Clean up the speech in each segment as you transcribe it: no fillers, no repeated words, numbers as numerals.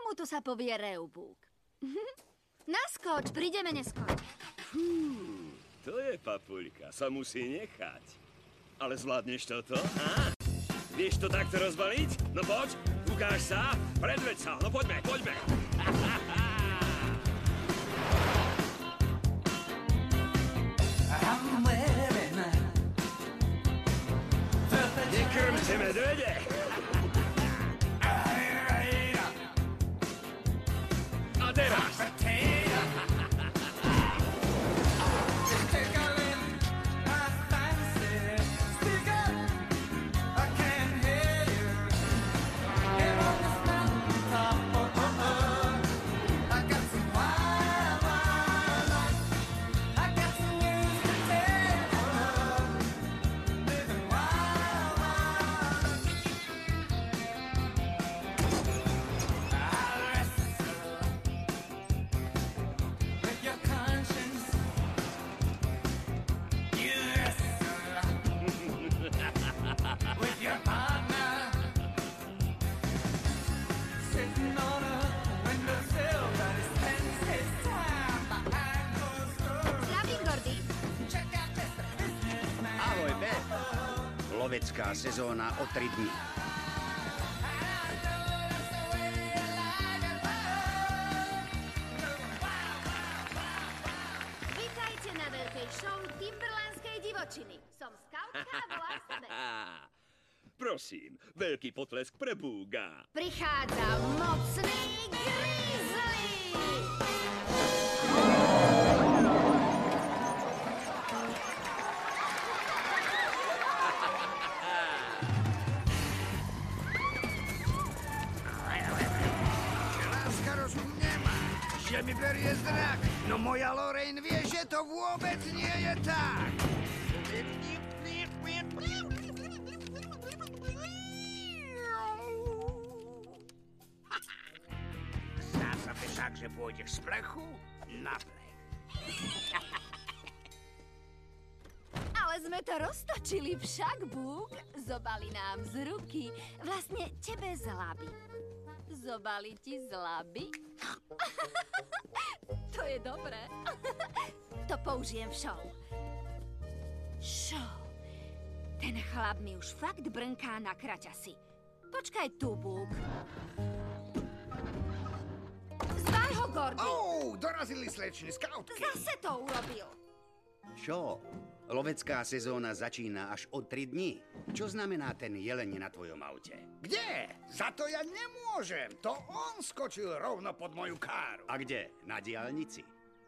Tomuto sa povie reubúk. Naskoč, prídeme neskôr. To je papuľka, sa musí nechať. Ale zvládneš toto? Á? Vieš to takto rozbaliť? No poď, ukáž sa, predveď sa, no poďme, poďme. Nekrmte medvede! A teraz! Lovecká sezóna o 3 dní. Vítajte na veľkej show Timberlandskej divočiny. Som skautka a volám sa Beth. Prosím, veľký potlesk pre Búga. Prichádza mocný grizzly! Že mi berie zrak, no moja Lorraine vie, že to vôbec nie je tak. Zdá sa mi tak, že pôjdeš z plechu na plech. Ale sme to roztočili však, Búk. Zobali nám z ruky. Vlastne tebe z laby. Zobali ti z laby? To je dobré. To použijem v show. Show. Ten chlap mi už fakt brnká na kraťasy. Počkaj tu, Búk. Zvaj ho, Gordy. Dorazili slečny skautky. Zase to urobil. Čo? Lovecká sezóna začína až o 3 dní. Čo znamená ten jeleň na tvojom aute? Kde? Za to ja nemôžem. To on skočil rovno pod moju káru. A kde? Na diaľnici.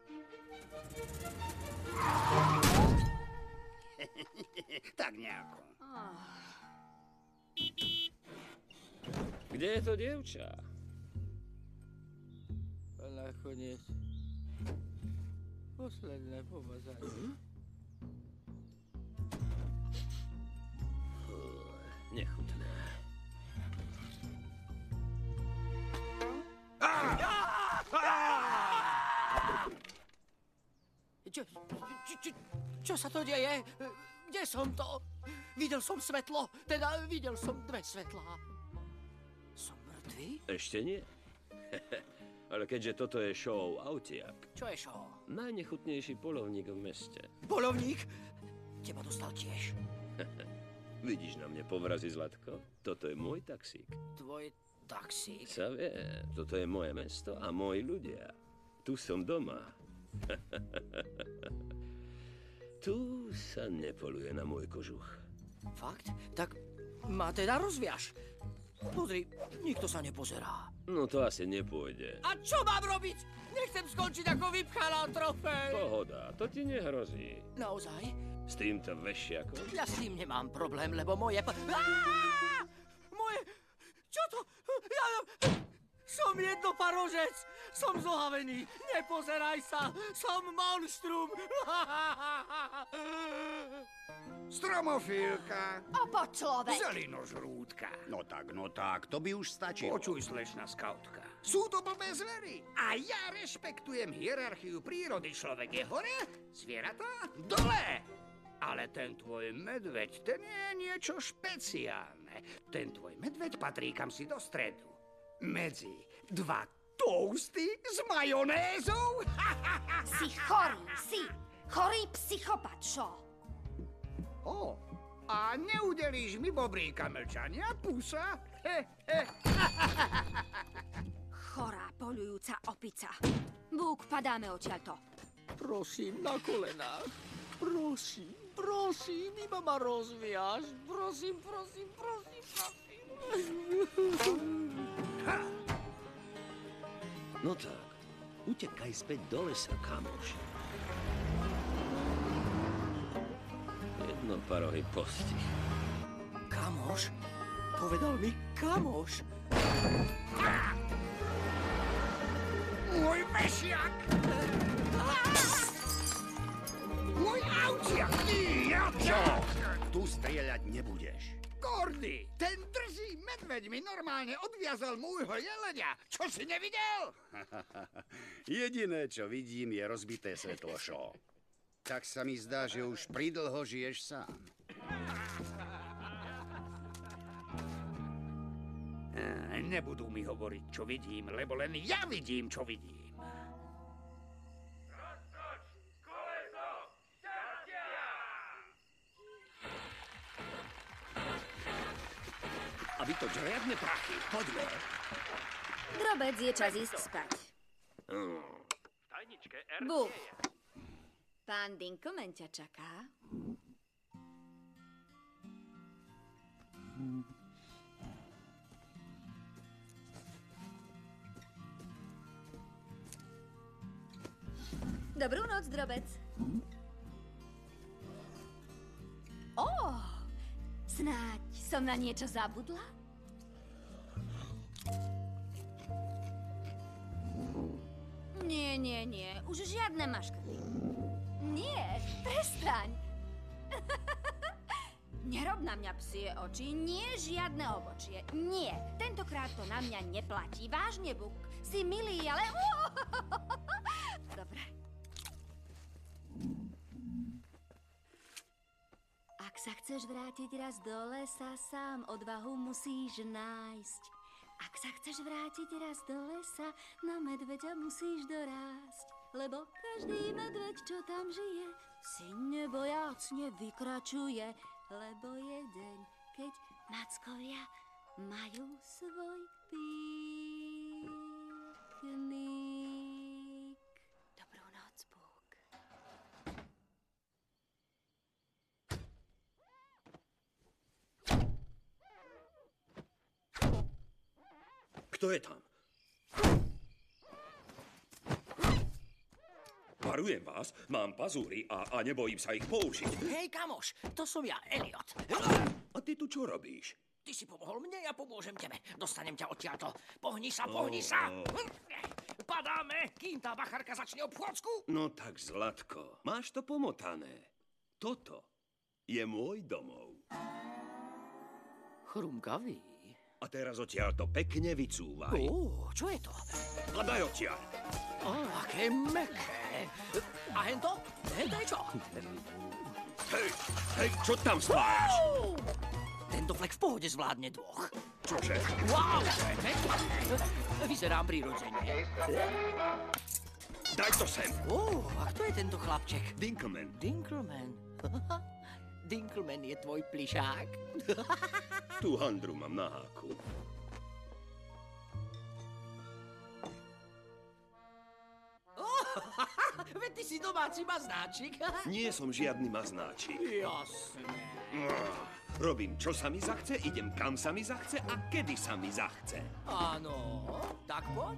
Tak nejako. Kde je to dievča? A nakoniec posledné pomazanie. Nechutné. Čo sa to deje? Kde som to? Videl som svetlo, teda videl som 2 svetlá. Som mŕtvý? Ešte nie. Ale keďže toto je show autiak. Čo je show? Najnechutnejší polovník v meste. Polovník? Teba dostal tiež. Vidíš na mne povrazy, Zlatko? Toto je môj taxík. Tvoj taxík? Sa vie, toto je moje mesto a moji ľudia. Tu som doma. Tu sa nepoluje na môj kožuch. Fakt? Tak ma teda rozviaž. Pozri, nikto sa nepozerá. No to asi nepôjde. A čo mám robiť? Nechcem skončiť ako vypchaná trofej. Pohoda, to ti nehrozí. Naozaj? S týmto vešiakom? Ja s tým nemám problém, lebo moje... Moje... Čo to? Ja... Som jednoparožec. Som zohavený. Nepozeraj sa. Som monštrum. Stromofilka. Opo človek. Zelinožrúdka. No tak, to by už stačilo. Počuj, slečna skautka. Sú to blbé zvery. A ja rešpektujem hierarchiu prírody. Človek je hore, zvieratá dole. Ale ten tvoj medveď, ten je niečo špeciálne. Ten tvoj medveď patrí kam si do stredu. Medzi Dva toasty s majonézou? Si chorý, si. Chorý psychopat, šo. O, a neudelíš mi bobríka mlčania, pusa? Chorá, poľujúca opica. Búk, padáme odtiaľto. Prosím, na kolenách. Prosím, iba ma rozviaž. Prosím. No tak, utekaj späť do lesa, kamoš. Jednoparohý postih. Kamoš? Povedal mi kamoš. Môj vešiak! Môj autiak! Čo? Tu strieľať nebudeš. Gordy, ten drzý medveď mi normálne odviazal môjho jelenia. Čo si nevidel? Jediné, čo vidím, je rozbité svetlo, šo. Tak sa mi zdá, že už pridlho žiješ sám. Nebudú mi hovoriť, čo vidím, lebo len ja vidím, čo vidím. A vy to riadne prachy, poďme. Drobec, je čas ísť spať. Búk. Pán Dinkelman ťa čaká. Dobrú noc, drobec. Snáď som na niečo zabudla? Nie. Už žiadne maškrty. Nie, prestaň. Nerob na mňa psie oči, nie žiadne obočie. Nie, tentokrát to na mňa neplatí. Vážne, Buk, si milý, ale... Dobre. Ak sa chceš vrátiť raz do lesa, sám odvahu musíš nájsť. Ak sa chceš vrátiť raz do lesa, na medveďa musíš dorásť. Lebo každý medveď, čo tam žije, si nebojácne vykračuje. Lebo je deň, keď mackovia majú svoj piknik. Dobrú noc, Búk. Kto je tam? Varujem vás, mám pazúry a nebojím sa ich použiť. Hej, kamoš, to som ja, Elliot. A ty tu čo robíš? Ty si pomohol mne, ja pomôžem tebe. Dostanem ťa odtiaľto. Pohni sa. Padáme, kým tá bachárka začne obchôdzku. No tak, Zlatko, máš to pomotané. Toto je môj domov. Chrumkavý. A teraz odtiaľto pekne vycúvaj. Čo je to? A daj odtiaľ. Aké meké. A hento? Hento je čo? Hej, čo tam spájaš? Tento flek v pohode zvládne dvoch. Čože? Wow, to je pekné. Vyzerám prirodzene. Daj to sem. A kto je tento chlapček? Dinkelman. Dinkelman. Dinkelman je tvoj plišák. Tú handru mám na háku. Veď ty si domáci maznáčik. Nie som žiadny maznáčik. Jasne. Robím, čo sa mi zachce, idem, kam sa mi zachce a kedy sa mi zachce. Áno, tak poď.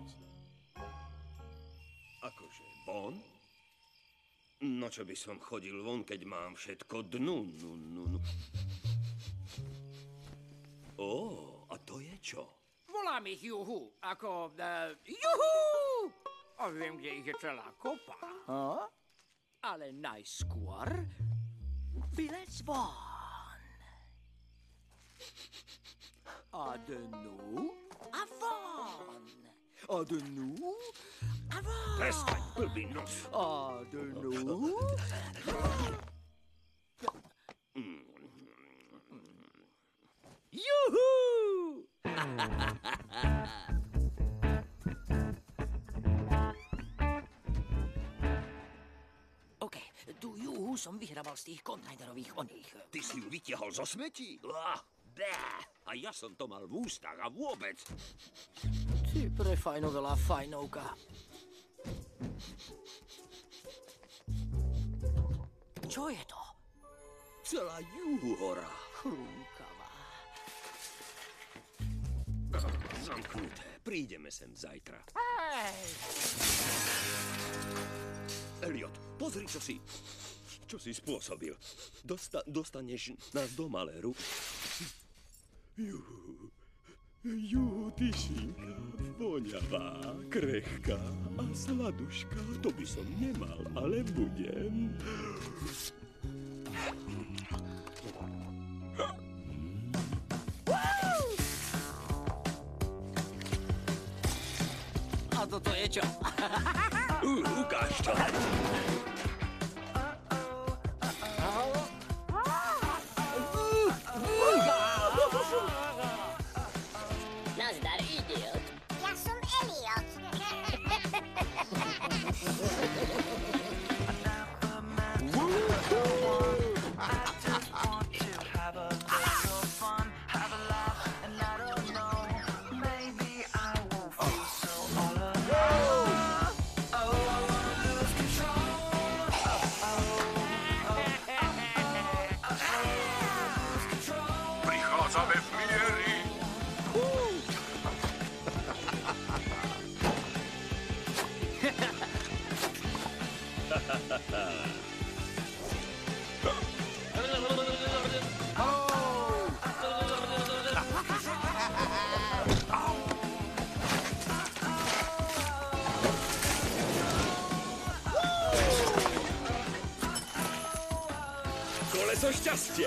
Akože von? No čo by som chodil von, keď mám všetko dnu. A to je čo? Volám ich Juhu, ako... Juhu! A viem, kde ich je celá kopa. Ale najskôr vylec von. A dnu a von. A dnu a von. Prestaň, blbý nos. A dnu... Juhu! Tú juhu som vyhrabal z tých kontajnerových oných. Ty si ju vytiahol zo smetí? A ja som to mal v ústach a vôbec. Ty prefajnovelá fajnovka. Čo je to? Celá juhora. Chrúkavá. Zamknuté. Prídeme sem zajtra. Elliot, pozri, čo si spôsobil. Dostaneš nás do maléru. Tyšinka, voňavá, krehká a sladuška. To by som nemal, ale budem. A toto je čo? Ukáž to. Nazdar, idiot. Ja som Elliot. Prichádzame v miery. Koleso šťastia.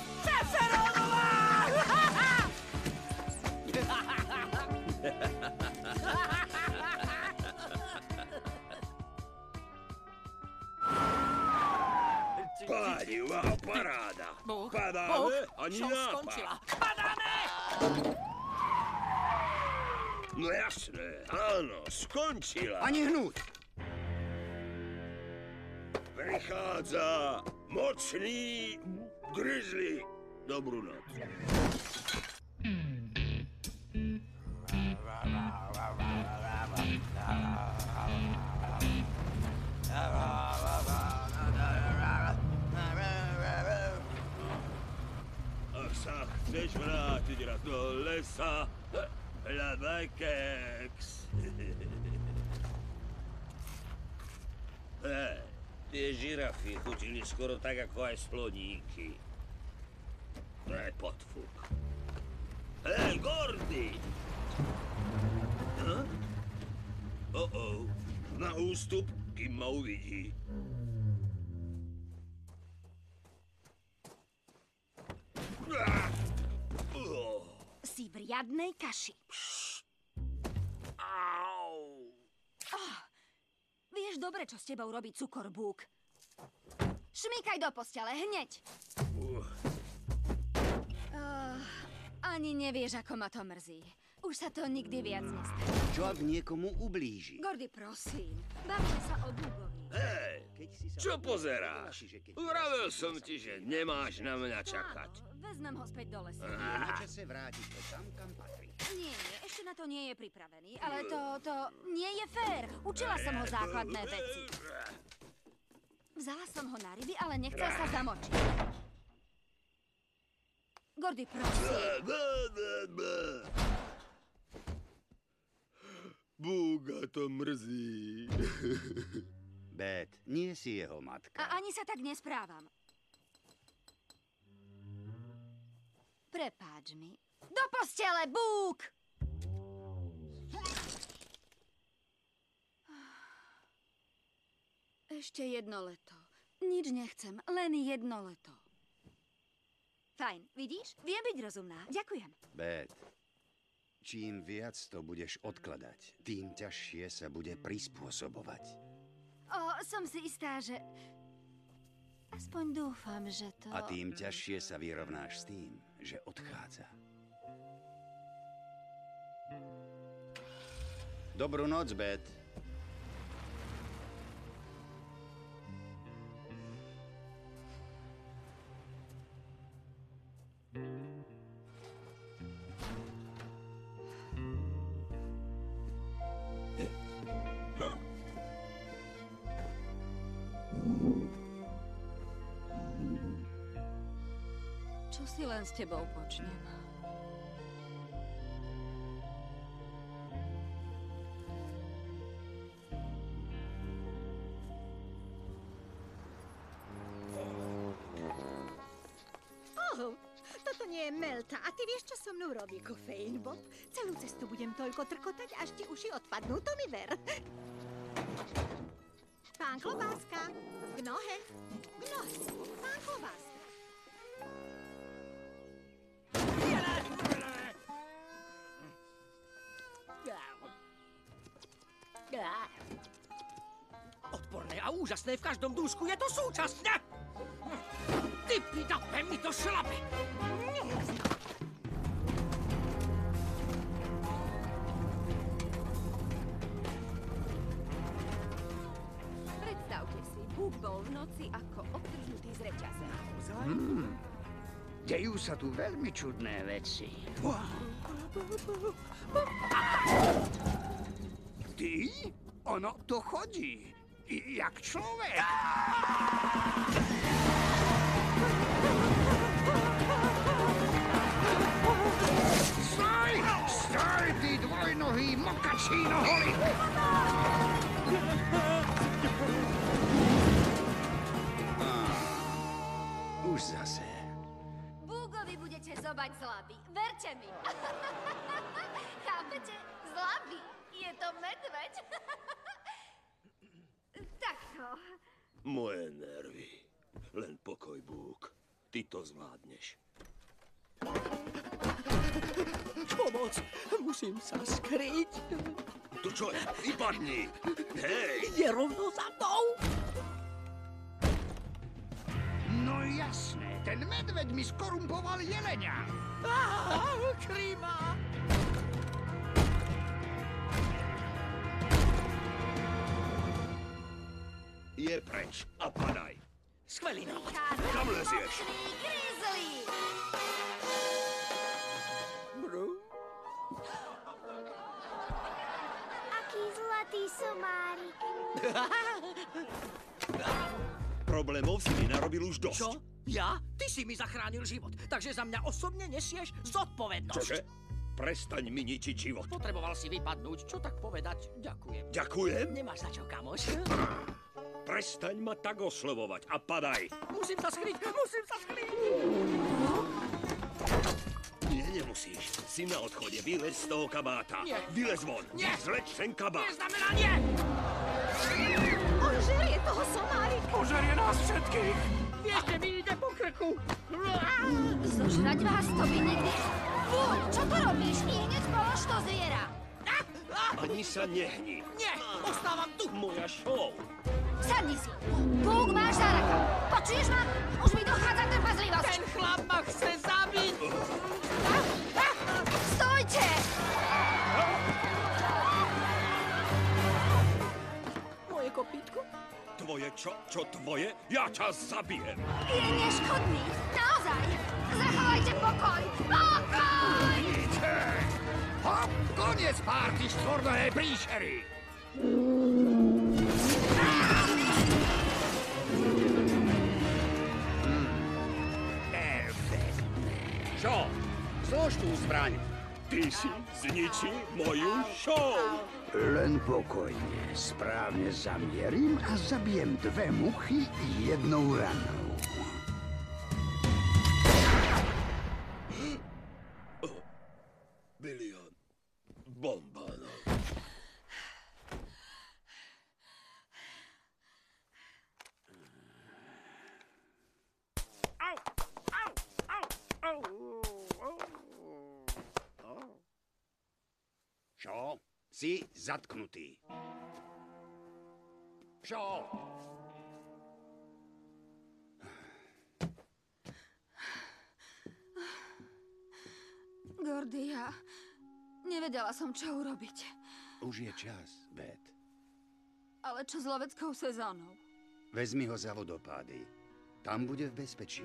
Páni, wow, paráda. Padáme? Ani Show nápad. skončila. Padáme! No jasné, áno, skončila. Ani hnúť. Prichádza mocný grizzly. Dobrú noc. Ak sa chceš vrátiť raz do lesa, hľadaj keks. Hej, tie žirafy chutili skoro tak, ako aj sloníky. To je podfuk. Hej, Gordy! Na ústup, kým ma uvidí. Si v riadnej kaši. Au! Vieš dobre, čo s tebou robí cukorbúk. Šmýkaj do postele, hneď. Ani nevieš, ako ma to mrzí. Už sa to nikdy viac nestane. Čo ak niekomu ublíži? Gordy, prosím, bavme sa o Bugovi. Hej, Keď si sa čo odvolal, pozeráš? že keď Vravel raz som sa ti, že postavíš, nemáš na mňa čakať. Áno, vezmem ho späť do lesa. Je na čase vrátiť to tam, kam patrí. Nie, ešte na to nie je pripravený, ale to nie je fér. Učila som ho základné veci. Vzala som ho na ryby, ale nechcel sa zamočiť. Gordy, prosím. Búga to mrzí. Beth, nie si jeho matka. A ani sa tak nesprávam. Prepáč mi. Do postele, Búk! Ešte jedno leto. Nič nechcem, len jedno leto. Fajn, vidíš? Viem byť rozumná. Ďakujem. Beth, čím viac to budeš odkladať, tým ťažšie sa bude prispôsobovať. Som si istá, že... Aspoň dúfam, že to... A tým ťažšie sa vyrovnáš s tým, že odchádza. Dobrú noc, Beth. Čo si len s tebou počnem? Toto nie je Melta. A ty vieš, čo so mnou robí kofeín, Bob? Celú cestu budem toľko trkotať, až ti uši odpadnú, to mi ver. Pán Klobáska, k nohe, k nohe. Pán Klobáska. Odporné a úžasné v každom dúšku je to súčasne! Ty pidape, mi to šlape! Predstavte si, Búk bol v noci ako odtrhnutý z reťaze. Dejú sa tu veľmi čudné veci. Ty? Ono to chodí. Jak človek. Stoj! Stoj, ty dvojnohý mokačíno holý! Už zase. Búgovi budete zobať z laby. Verte mi. Chápete? Z laby. Je to medveď. Takto. Moje nervy. Len pokoj, Búk. Ty to zvládneš. Pomoc! Musím sa skryť. To čo je? Vypadni! Hej! Je rovno za mnou! No jasné, ten medveď mi skorumpoval jelenia. Krýva! Je preč a padaj. Skvelý návod. Kam lezieš? Grizzly. Aký zlatý somárik. Problémov si mi narobil už dosť. Čo? Ja? Ty si mi zachránil život, takže za mňa osobne nesieš zodpovednosť. Čože? Prestaň mi ničiť život. Potreboval si vypadnúť, čo tak povedať? Ďakujem. Ďakujem. Nemáš za čo, kamoš. Prestaň ma tak oslovovať a padaj. Musím sa skryť, musím sa skryť. Nie, nemusíš. Si na odchode. Vylez z toho kabáta. Nie. Vylez von. Nie. Zleč ten kabát. Neznamená nie! On žerie toho somárika. Požerie nás všetkých. Ešte mi ide po krku. Zožrať vás to by nikdy... Búk, čo to robíš? I hneď polož to zviera. Ani sa nehni. Nie, ostávam tu. Moja show. Sadni si. Búk, máš záraka. Počuješ ma? Už mi dochádza trpezlivosť. Ten chlap ma chce zabiť. Stojte! Moje kopítko? Tvoje čo? Čo tvoje? Ja ťa zabijem. Je neškodný. Naozaj. Zachovajte pokoj. Pokoj! Idite! Hop, koniec párty štvornohej príšery! Čo? Zlož tú zbraň. Ty si zničil moju show. Len pokojne, správne zamierim a zabijem dve muchy jednou ranou. Bilión bombánov. Čo? Si zatknutý. Čo? Gordy, ja nevedela som, čo urobiť. Už je čas, Beth. Ale čo s loveckou sezónou? Vezmi ho za vodopády. Tam bude v bezpečí.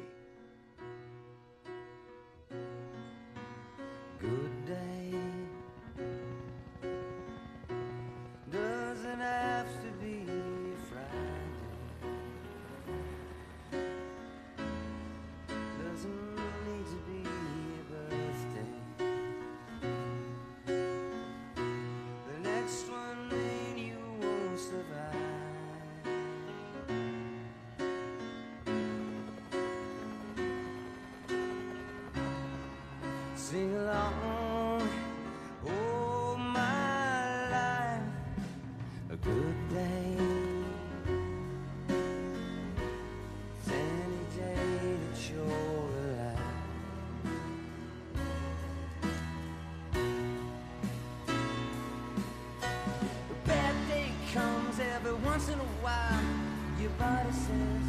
Good day doesn't have to be Friday. Doesn't need sing along. Oh, my life, a good day. It's any day that you're alive. A bad day comes every once in a while. Your body says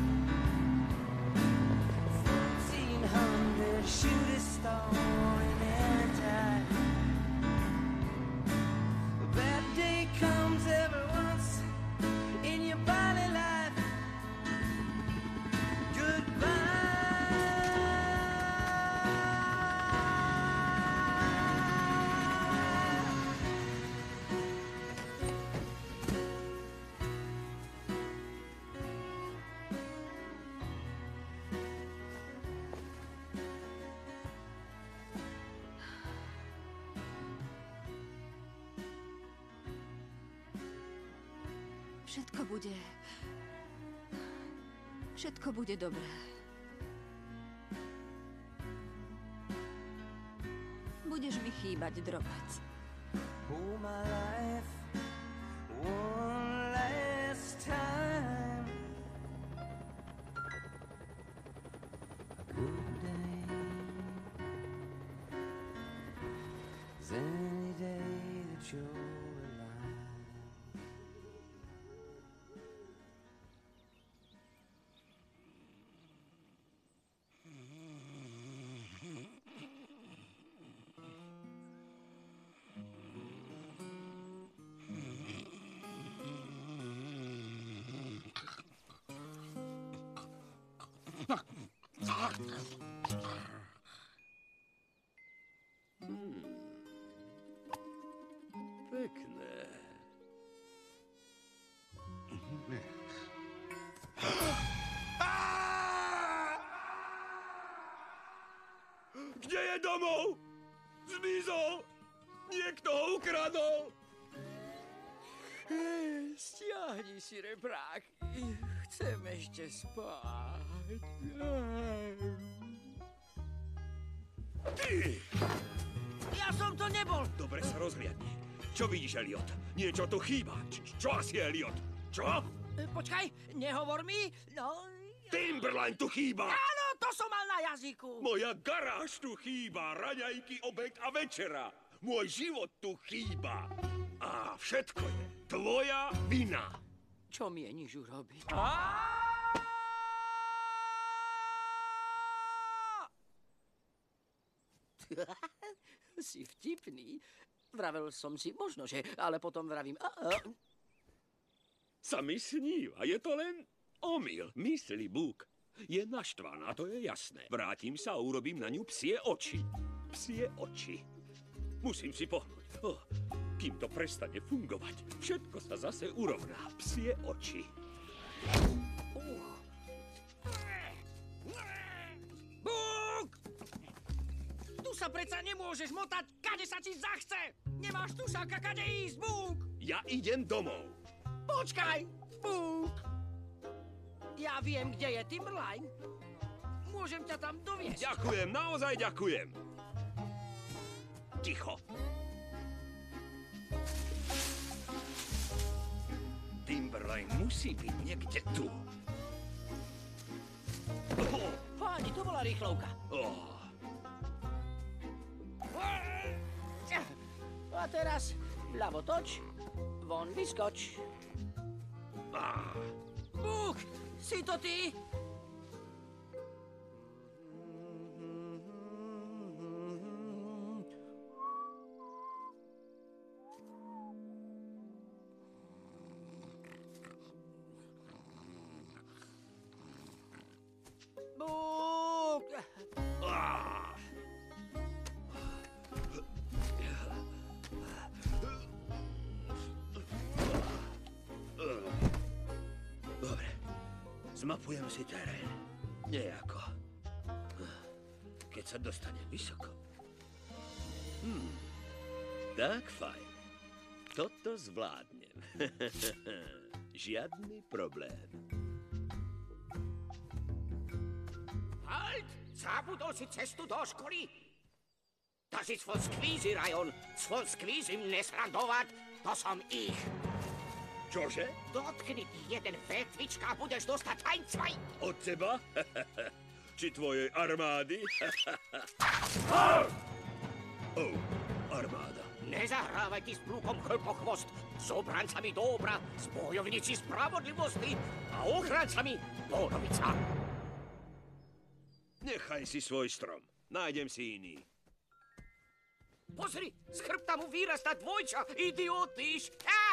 1,400 shooting star in any time. A bad day comes every once in your body life. Všetko bude dobré. Budeš mi chýbať, drobec. Oh, my life, one last time. A good day is any day that you're alive. Pekné. Kde je domov? Zmizol! Niekto ho ukradol! Stiahni si reprák. Chcem ešte spať. Ty! Ja som to nebol. Dobre sa rozhliadni. Čo vidíš, Elliot? Niečo tu chýba. Čo asi, Elliot? Čo? Počkaj, nehovor mi. No... Timberline tu chýba! Áno, to som mal na jazyku. Moja garáž tu chýba, raňajky, obed a večera. Môj život tu chýba. A všetko je tvoja vina. Čo mieníš urobiť? Si vtipný. Vravel som si, možno, že, ale potom vravím... Sa mi sníva, je to len omyl. Myslí Búk. Je naštvaná, to je jasné. Vrátim sa a urobím na ňu psie oči. Psie oči. Musím si pohnúť. Kým to prestane fungovať, všetko sa zase urovná. Psie oči. Búk! Tu sa predsa nemôžeš motať, kade sa ti zachce! Nemáš tušáka, kade ísť, Búk! Ja idem domov. Počkaj, Búk! Ja viem, kde je Timberline. Môžem ťa tam doviesť. Ďakujem, naozaj ďakujem. Ticho. Timberline musí byť niekde tu. Páni, to bola rýchlovka. A teraz ľavo toč, von vyskoč. Búk, si to ty? Búk! Dobre, zmapujem si terén. Nejako. Keď sa dostanem vysoko. Tak fajn. Toto zvládnem. Žiadny problém. Halt! Zabudol si cestu do školy? Das ist von Skvízy rajon. Svon Skvízy nesrandovať, to som ich. Čože? Dotkni jeden vetvička a budeš dostať aj cvaj. Od teba? Či tvojej armády? Oh, armáda. Nezahrávaj ti s plúkom chlpochvost, s obrancami dobra, s bojovníci spravodlivosti a ochrancami Borovica. Nechaj si svoj strom. Nájdem si iný. Pozri, z chrbta mu vyrastá dvojča, idiotíš.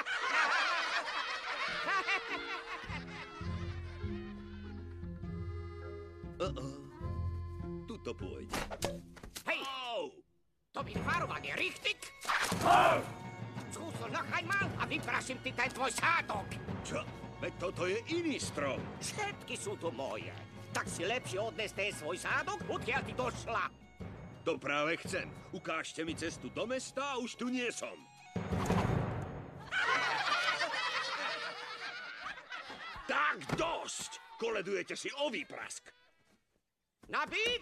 Tuto pôjde. Hej, to by varovanie, richtig? Skúsil noch einmal a vypraším ti ten tvoj sádok. Čo? Veď toto je iný strom. Všetky sú tu moje. Tak si lepšie odnes ten svoj sádok, odkiaľ ti došla. To práve chcem. Ukážte mi cestu do mesta a už tu nie som. Tak dosť! Koledujete si o výprask. Na beat?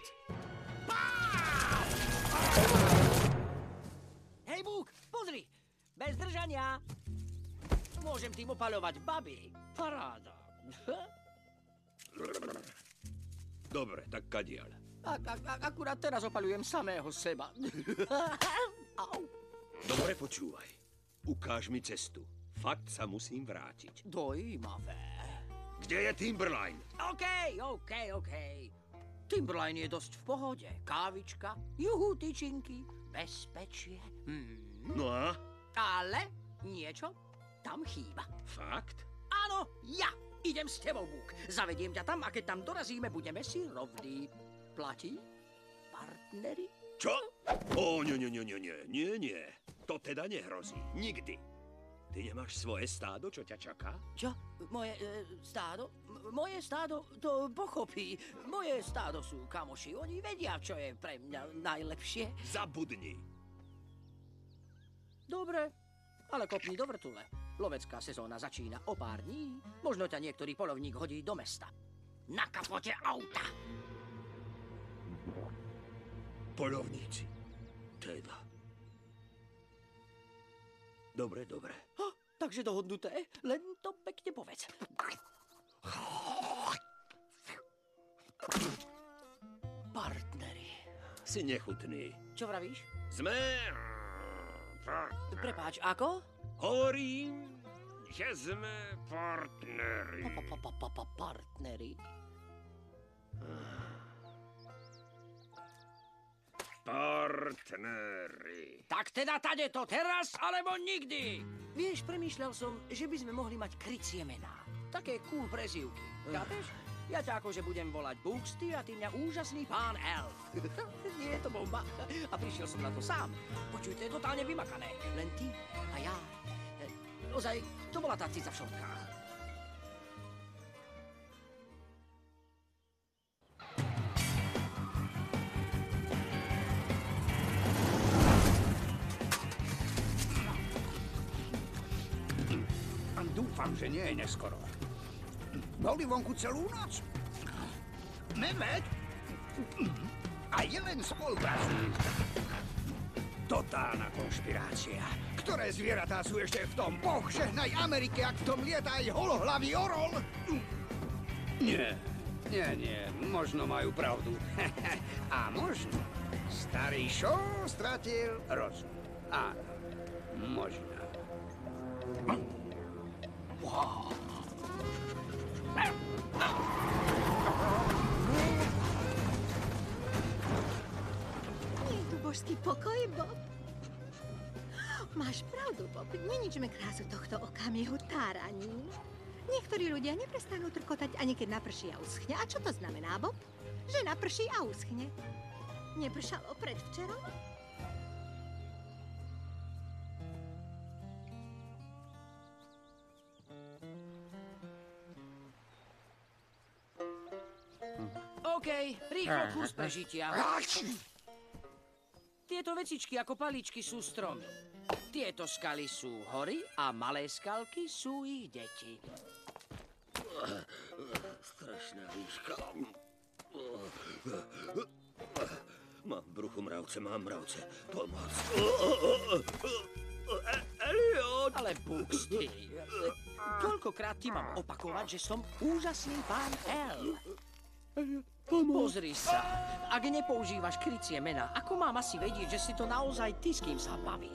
Hej, Búk, pozri! Bez držania! Môžem tým opaľovať baby. Paráda. Dobre, tak kadiaľ. Akurát teraz opaľujem samého seba. Au. Dobre, počúvaj. Ukáž mi cestu. Fakt sa musím vrátiť. Dojímavé. Kde je Timberline? OK. Timberline je dosť v pohode. Kávička, juhu, tyčinky, bezpečie. No a? Ale niečo tam chýba. Fakt? Áno, ja idem s tebou, Búk. Zavediem ťa tam a keď tam dorazíme, budeme si rovní. Platí? Partneri? Čo? Ó, nie. To teda nehrozí. Nikdy. Ty nemáš svoje stádo, čo ťa čaká? Čo? Moje stádo? Moje stádo to pochopí. Moje stádo sú kamoši. Oni vedia, čo je pre mňa najlepšie. Zabudni. Dobre, ale kopni do vrtule. Lovecká sezóna začína o pár dní. Možno ťa niektorý polovník hodí do mesta. Na kapote auta. Polovníci. Teda. Dobre. Takže dohodnuté, len to pekne povedz. Partneri. Si nechutný. Čo vravíš? Sme... Prepáč, ako? Hovorím, že sme partneri. Partneri? Partneri. Tak teda tade to teraz, alebo nikdy. Vieš, premýšľal som, že by sme mohli mať krycie mená. Také cool prezývky. Chápeš? Ja ťa akože budem volať Booksty a ty mňa úžasný pán Elf. Nie je to bomba. A prišiel som na to sám. Počuj, to je totálne vymakané. Len ty a ja. Ozaj, to bola tá cica v šortkách. Dúfam, že nie je neskoro. Boli vonku celú noc. Medveď a jelen spolupracujú. Totálna konšpirácia. Ktoré zvieratá sú ešte v tom požehnaj Amerike, ak v tom lieta aj holohlavý orol? Nie. Možno majú pravdu. A možno starý Shaw stratil rozum. Áno, možno. Wow. Nie je tu božský pokoj, Bob? Máš pravdu, Bob. Neničme krásu tohto okamihu táraním. Niektorí ľudia neprestanú trkotať, ani keď naprší a uschne. A čo to znamená, Bob? Že naprší a uschne. Nepršalo predvčerom? OK, rýchlo kus prežitia. Tieto vecičky ako paličky sú stromy. Tieto skaly sú hory a malé skalky sú ich deti. Strašná výška. Mám v bruchu mravce, mám mravce. Pomoc. Elliot! Ale Buxty, koľkokrát ti mám opakovať, že som úžasný pán L. Pozri sa, ak nepoužívaš krycie mená, ako mám asi vedieť, že si to naozaj ty, s kým sa baví?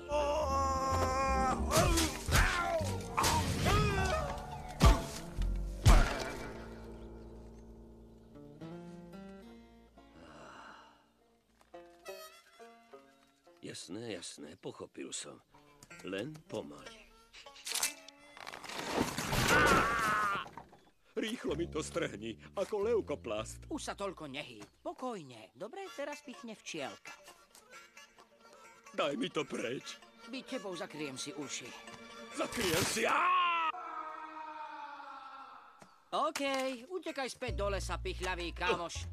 Jasné, jasné, pochopil som. Len pomaly. Rýchlo mi to strhni, ako leukoplast. Už sa toľko nehýb, pokojne. Dobre, teraz pichne včielka. Daj mi to preč. Byť tebou zakriem si uši. Zakriem si. OK, utekaj späť do lesa, pichľavý kamoš.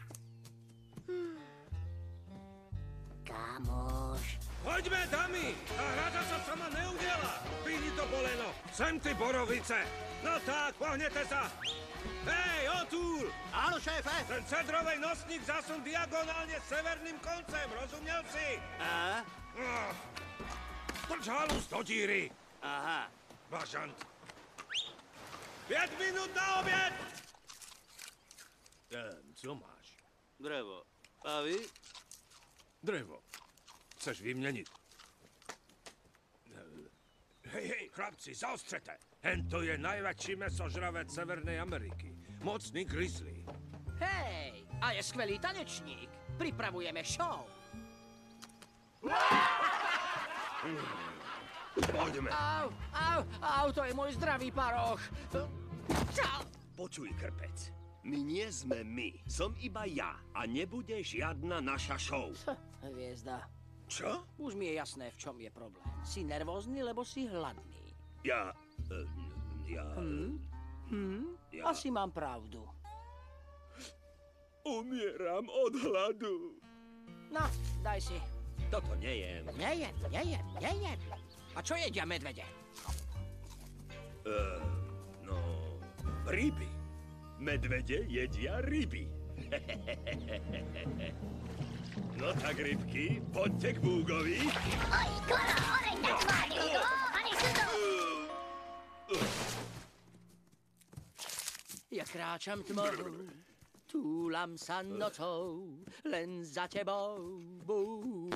Kamoš. Poďme, dami! Tá hráča sa sama neudiela! Píni to poleno! Sem ty, borovice! No tak, pohnete sa! Hej, Otúl! Áno, šéfe. Ten cedrovej nosník zasun diagonálne severným koncem, rozumiel si? Aha. Drž halus do díry! Aha. Bažant! 5 minút na obed! Co máš? Drevo. A vy? Drevo. Chceš vymeniť? Hej, chlapci, zaostrete! Hento je najväčší mesožravec Severnej Ameriky. Mocný grizzly. Hej, a je skvelý tanečník. Pripravujeme show. Poďme. Au, to je môj zdravý paroch. Čau. Počuj, krpec. My nie sme my. Som iba ja. A nebude žiadna naša show. Hviezda. Čo? Už mi je jasné, v čom je problém. Si nervózny, lebo si hladný. Ja... Asi mám pravdu. Umieram od hladu. No, daj si. Toto nejem. Nejem. A čo jedia medvede? No... Ryby. Medvede jedia ryby. No tak, rybky, poďte k Búgovi. Oj, kora, orej na tvári, a nech sú to... Ja kráčam tmou, túlam sa nocou, len za tebou, Búk.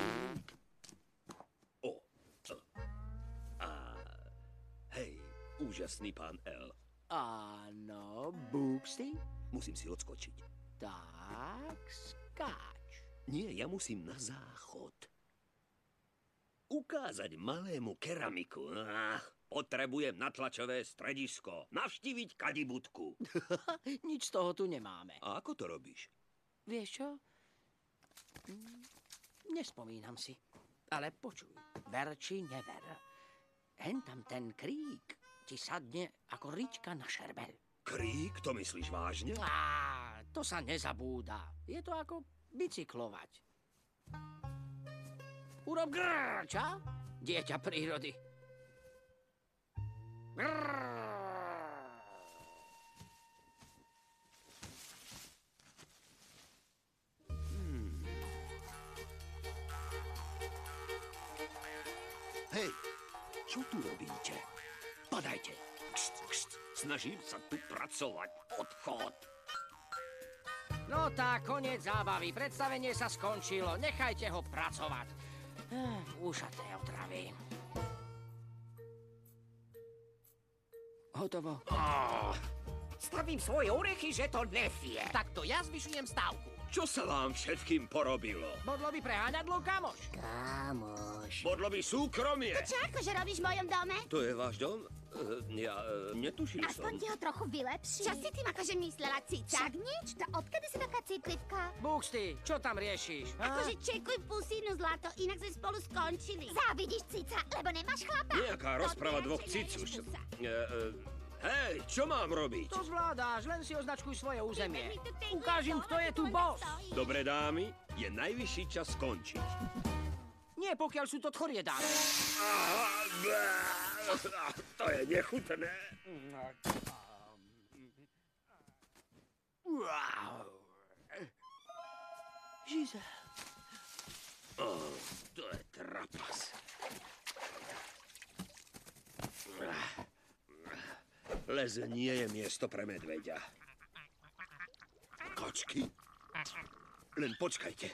Hej, úžasný pán L. Áno, Buxty? Musím si odskočiť. Tak, skáč. Nie, ja musím na záchod. Ukázať malému keramiku. Potrebujem natlačové stredisko. Navštíviť kadibudku. Nič z toho tu nemáme. A ako to robíš? Vieš čo? Nespomínam si. Ale počuj, ver či never. Hen tam ten krík ti sadne ako rička na šerbel. Krík? To myslíš vážne? To sa nezabúda. Je to ako bicyklovať. Urob grrr, ča? Dieťa prírody. Hej, čo tu robíte? Padajte. Kst. Snažím sa tu pracovať. Odchod. No tak, koniec zábavy. Predstavenie sa skončilo. Nechajte ho pracovať. Ušaté otravy. Hotovo. Stavím svoje orechy, že to nefie. Takto ja zvyšujem stávku. Čo sa vám všetkým porobilo? Bodlo by preháňadlo, kamoš. Bodlo by súkromie. Čo akože robíš v mojom dome? To je váš dom? Ja netušil som. Aspoň ti ho trochu vylepší. Čo si tým akože myslela, cica? Však nič, to odkedy si taká citlivka? Buxty, čo tam riešiš? Akože čekuj pusínu, zlato, inak sme spolu skončili. Závidíš, cica, lebo nemáš chlapa. Nejaká rozprava dvoch cicuš. Hej, čo mám robiť? To zvládáš, len si označkuj svoje územie. Ukážim, kto je tu boss. Dobre, dámy, je najvyšší čas skončiť. Nie, pokiaľ sú to tchorie dámy. To je nechutné. Giselle, To je trapas. Les nie je miesto pre medveďa. Kočky? Len počkajte.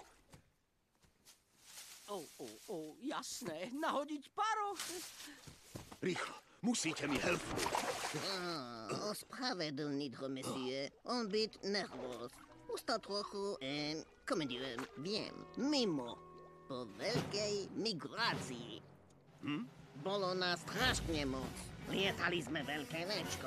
Jasné, nahodiť paroch. Rýchlo, musíte mi helpnúť. Ospravedlnitro, monsieur. On byť nervóz. Ustal trochu, bien, mimo. Po veľkej migrácii. Bolo nás strašne moc. Lietali sme veľké večko.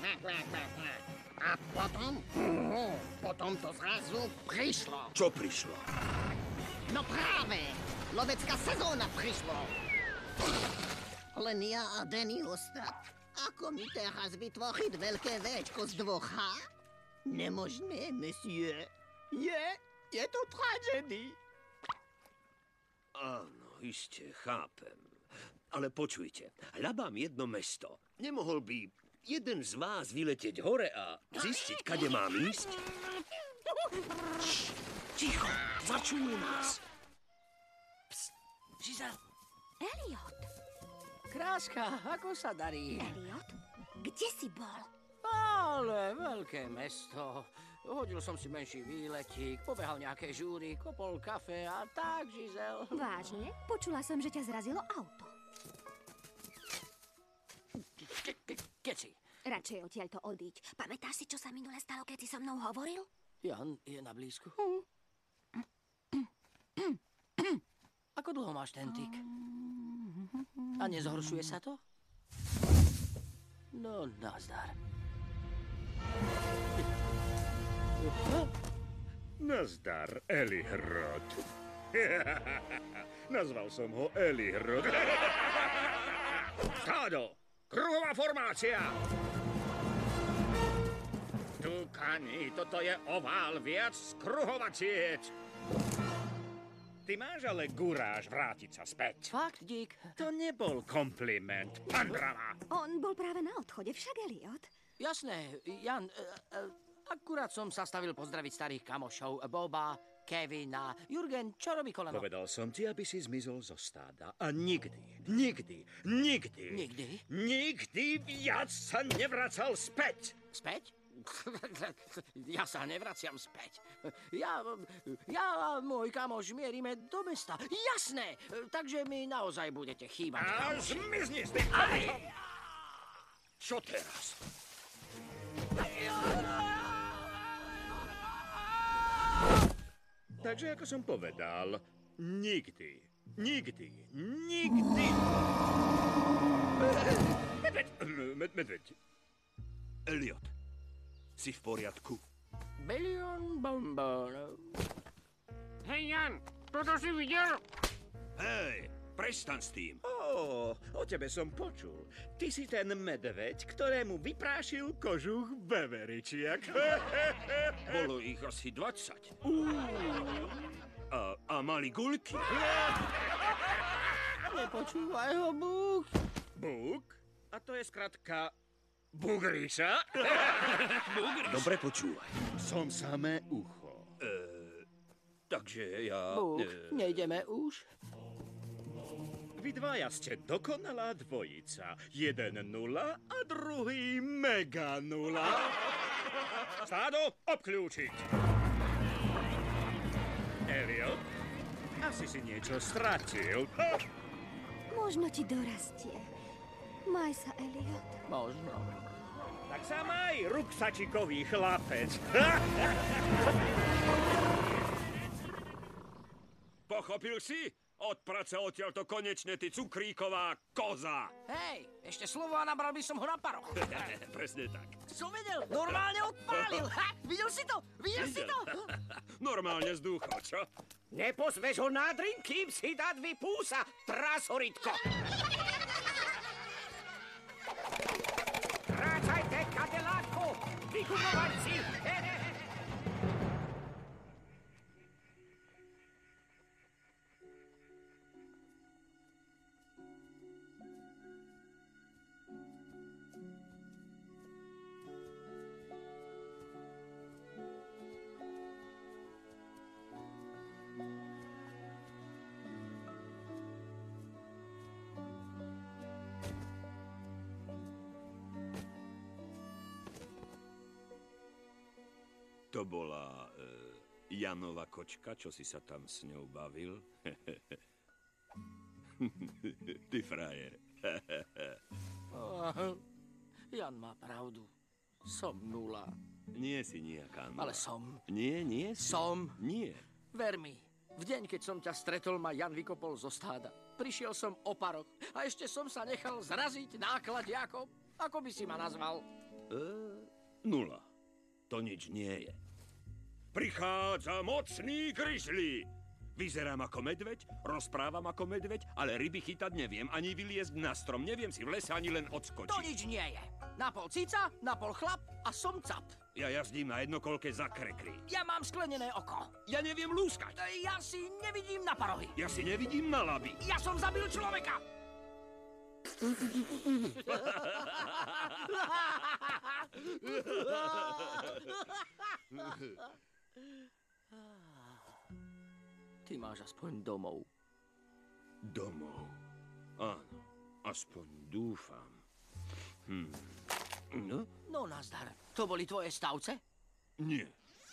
A potom to zrazu prišlo. Čo prišlo? No práve, lovecká sezóna prišlo. Len ja a Danny ostat. Ako mi teraz vytvoriť veľké véčko z 2H? Nemožné, monsieur. Je to tragédie. Áno, iste, chápem. Ale počujte, hľadám jedno mesto. Nemohol by jeden z vás vyletieť hore a zistiť, kade mám ísť? Ticho, začujú nás. Psst, Žizel. Elliot. Kráska, ako sa darí? Elliot, kde si bol? Ale veľké mesto. Hodil som si menší výletík, pobehal nejaké žúry, kopol kafe a tak, Žizel. Vážne? Počula som, že ťa zrazilo auto. Keci. Radšej odtiaľto odíď. Pamätáš si, čo sa minule stalo, keď si so mnou hovoril? Jan je na blízku. Ako dlho máš ten tik? A nezhoršuje sa to? No, nazdar. Nazdar, Elihrod. Nazval som ho Elihrod. Stádo! Kruhová formácia! Tukani, toto je ovál viac skruhovaciec. Ty máš ale guráž vrátiť sa späť. Fakt, dík. To nebol kompliment, pán Brava. On bol práve na odchode, však Elliot. Jasné, Jan, akurát som sa stavil pozdraviť starých kamošov, Boba, Kevina. Jurgen, čo robí koleno? Povedal som ti, aby si zmizol zo stáda. A nikdy viac sa nevracal späť. Späť? Ja sa nevraciam späť. Ja a môj kamoš mierime do mesta. Jasné, takže mi naozaj budete chýbať. A zmizni z tých Čo teraz? Takže, ako som povedal, nikdy. Medveď. Elliot, si v poriadku? Bilion bonbon. Hej, Jan, toto si videl? Hej, prestaň s tým. O tebe som počul. Ty si ten medveď, ktorému vyprášil kožuch veveričiak. Bolo ich asi 20. A mali guľky. Nepočúvaj ho, Búk. Búk? A to je skratka Bugríša? Dobre počúvaj. Som samé ucho. Takže ja... Búk, nejdeme už? Vy dvaja ste dokonalá dvojica. 1-0 a druhý mega 0. Stádo, obklúčiť. Elliot, asi si niečo stratil. Možno ti dorastie. Maj sa, Elliot. Možno. Tak sa maj, ruksačikový chlapec. Pochopil si? Odpraca odtiaľto konečne, ty cukríková koza. Hej, ešte slovo a nabral by som ho na paroch. Presne tak. Som videl, normálne odpálil. Videl si to? Normálne zdúchol, čo? Nepozveš ho na drink, kým si dát vypúsa, trasoritko. Vrácajte, kadeláko, vykupovalci. to bola Janova kočka, čo si sa tam s ňou bavil? Ty frajer. Jan má pravdu. Som nula. Nie si nejaká nula. Ale som. Nie si. Som. Nie. Ver mi, v deň, keď som ťa stretol, ma Jan vykopol zo stáda. Prišiel som o paroch a ešte som sa nechal zraziť nákladiakom. Ako by si ma nazval? Nula. To nič nie je. Prichádza mocný grizzly. Vyzerám ako medveď, rozprávam ako medveď, ale ryby chytať neviem, ani vyliezť na strom. Neviem si v lese ani len odskočiť. To nič nie je. Napol cica, napol chlap a som cap. Ja jazdím na jednokolke za krekry. Ja mám sklenené oko. Ja neviem lúskať. Ja si nevidím na parohy. Ja si nevidím na laby. Ja som zabil človeka. Ty máš aspoň domov. Domov? Áno, aspoň dúfam. No? No, nazdar. To boli tvoje stavce? Nie.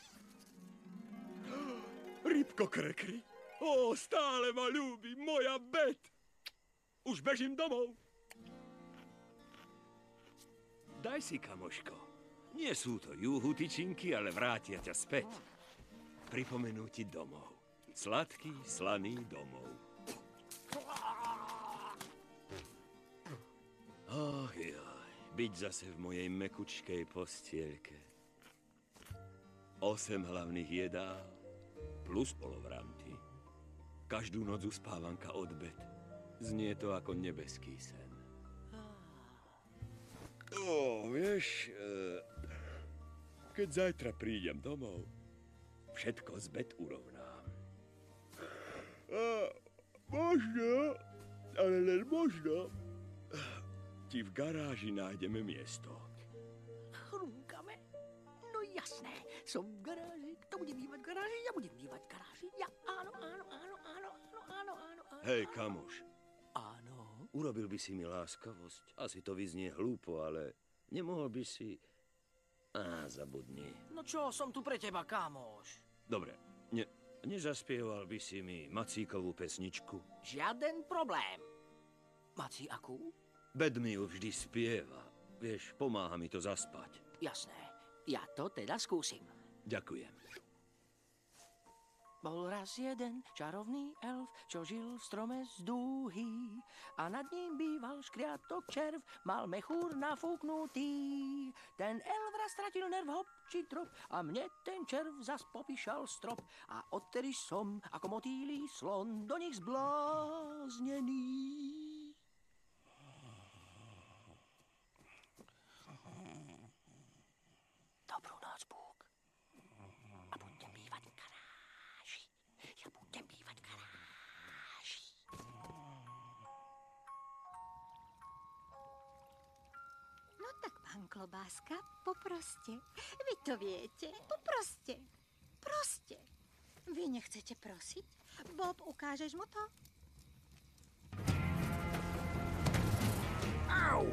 Rybko krekry. Ó, stále ma ľúbi, moja Bet. Už bežím domov. Daj si, kamoško. Nie sú to juhu tyčinky, ale vrátia ťa späť. Pripomenú ti domov. Sladký, slaný domov. Ach joj, byť zase v mojej mekučkej postielke. 8 hlavných jedál plus polovranty. Každú noc uspávanka od Bet. Znie to ako nebeský sen. Vieš, keď zajtra prídem domov, všetko z Bet urovnám. Možno, ale len možno, ti v garáži nájdeme miesto. Chrúkame? No jasné, som v garáži. Kto bude bývať v garáži? Ja budem bývať v garáži. Ja, áno. Hej, kamoš. Áno? Urobil by si mi láskavosť. Asi to vyznie hlúpo, ale nemohol by si... zabudni. No čo, som tu pre teba, kamoš. Dobre, nezaspieval by si mi Macíkovú pesničku? Žiaden problém. Mací akú? Bet mi ju vždy spieva. Vieš, pomáha mi to zaspať. Jasné, ja to teda skúsim. Ďakujem. Bol raz jeden čarovný elf, čo žil v strome z dúhy. A nad ním býval škriatok červ, mal mechúr nafúknutý. Ten elf raz stratil nerv, hop či trop, a mne ten červ zas popíšal strop. A odtedy som, ako motýlí slon, do nich zbláznený. Dobrú noc, Búk. A budem bývať v garáži. Ja budem bývať v garáži. No tak, pán Klobáska, poproste. Vy to viete, poproste. Proste. Vy nechcete prosiť? Bob, ukážeš mu to? Au!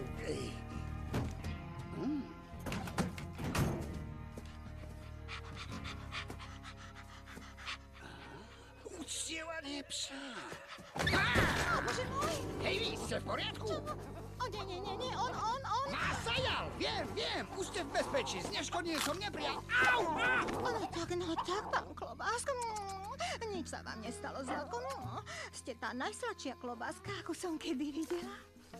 Uctievanie psa. Bože môj! Hej, vy ste v poriadku? O, nie, on. Má zajal! Viem, už ste v bezpečí. Zneškodnil som nepriateľ. Au! No tak, pán Klobáska. Nič sa vám nestalo, Zlatko. No, ste tá najsladšia klobáska, ako som kedy videla.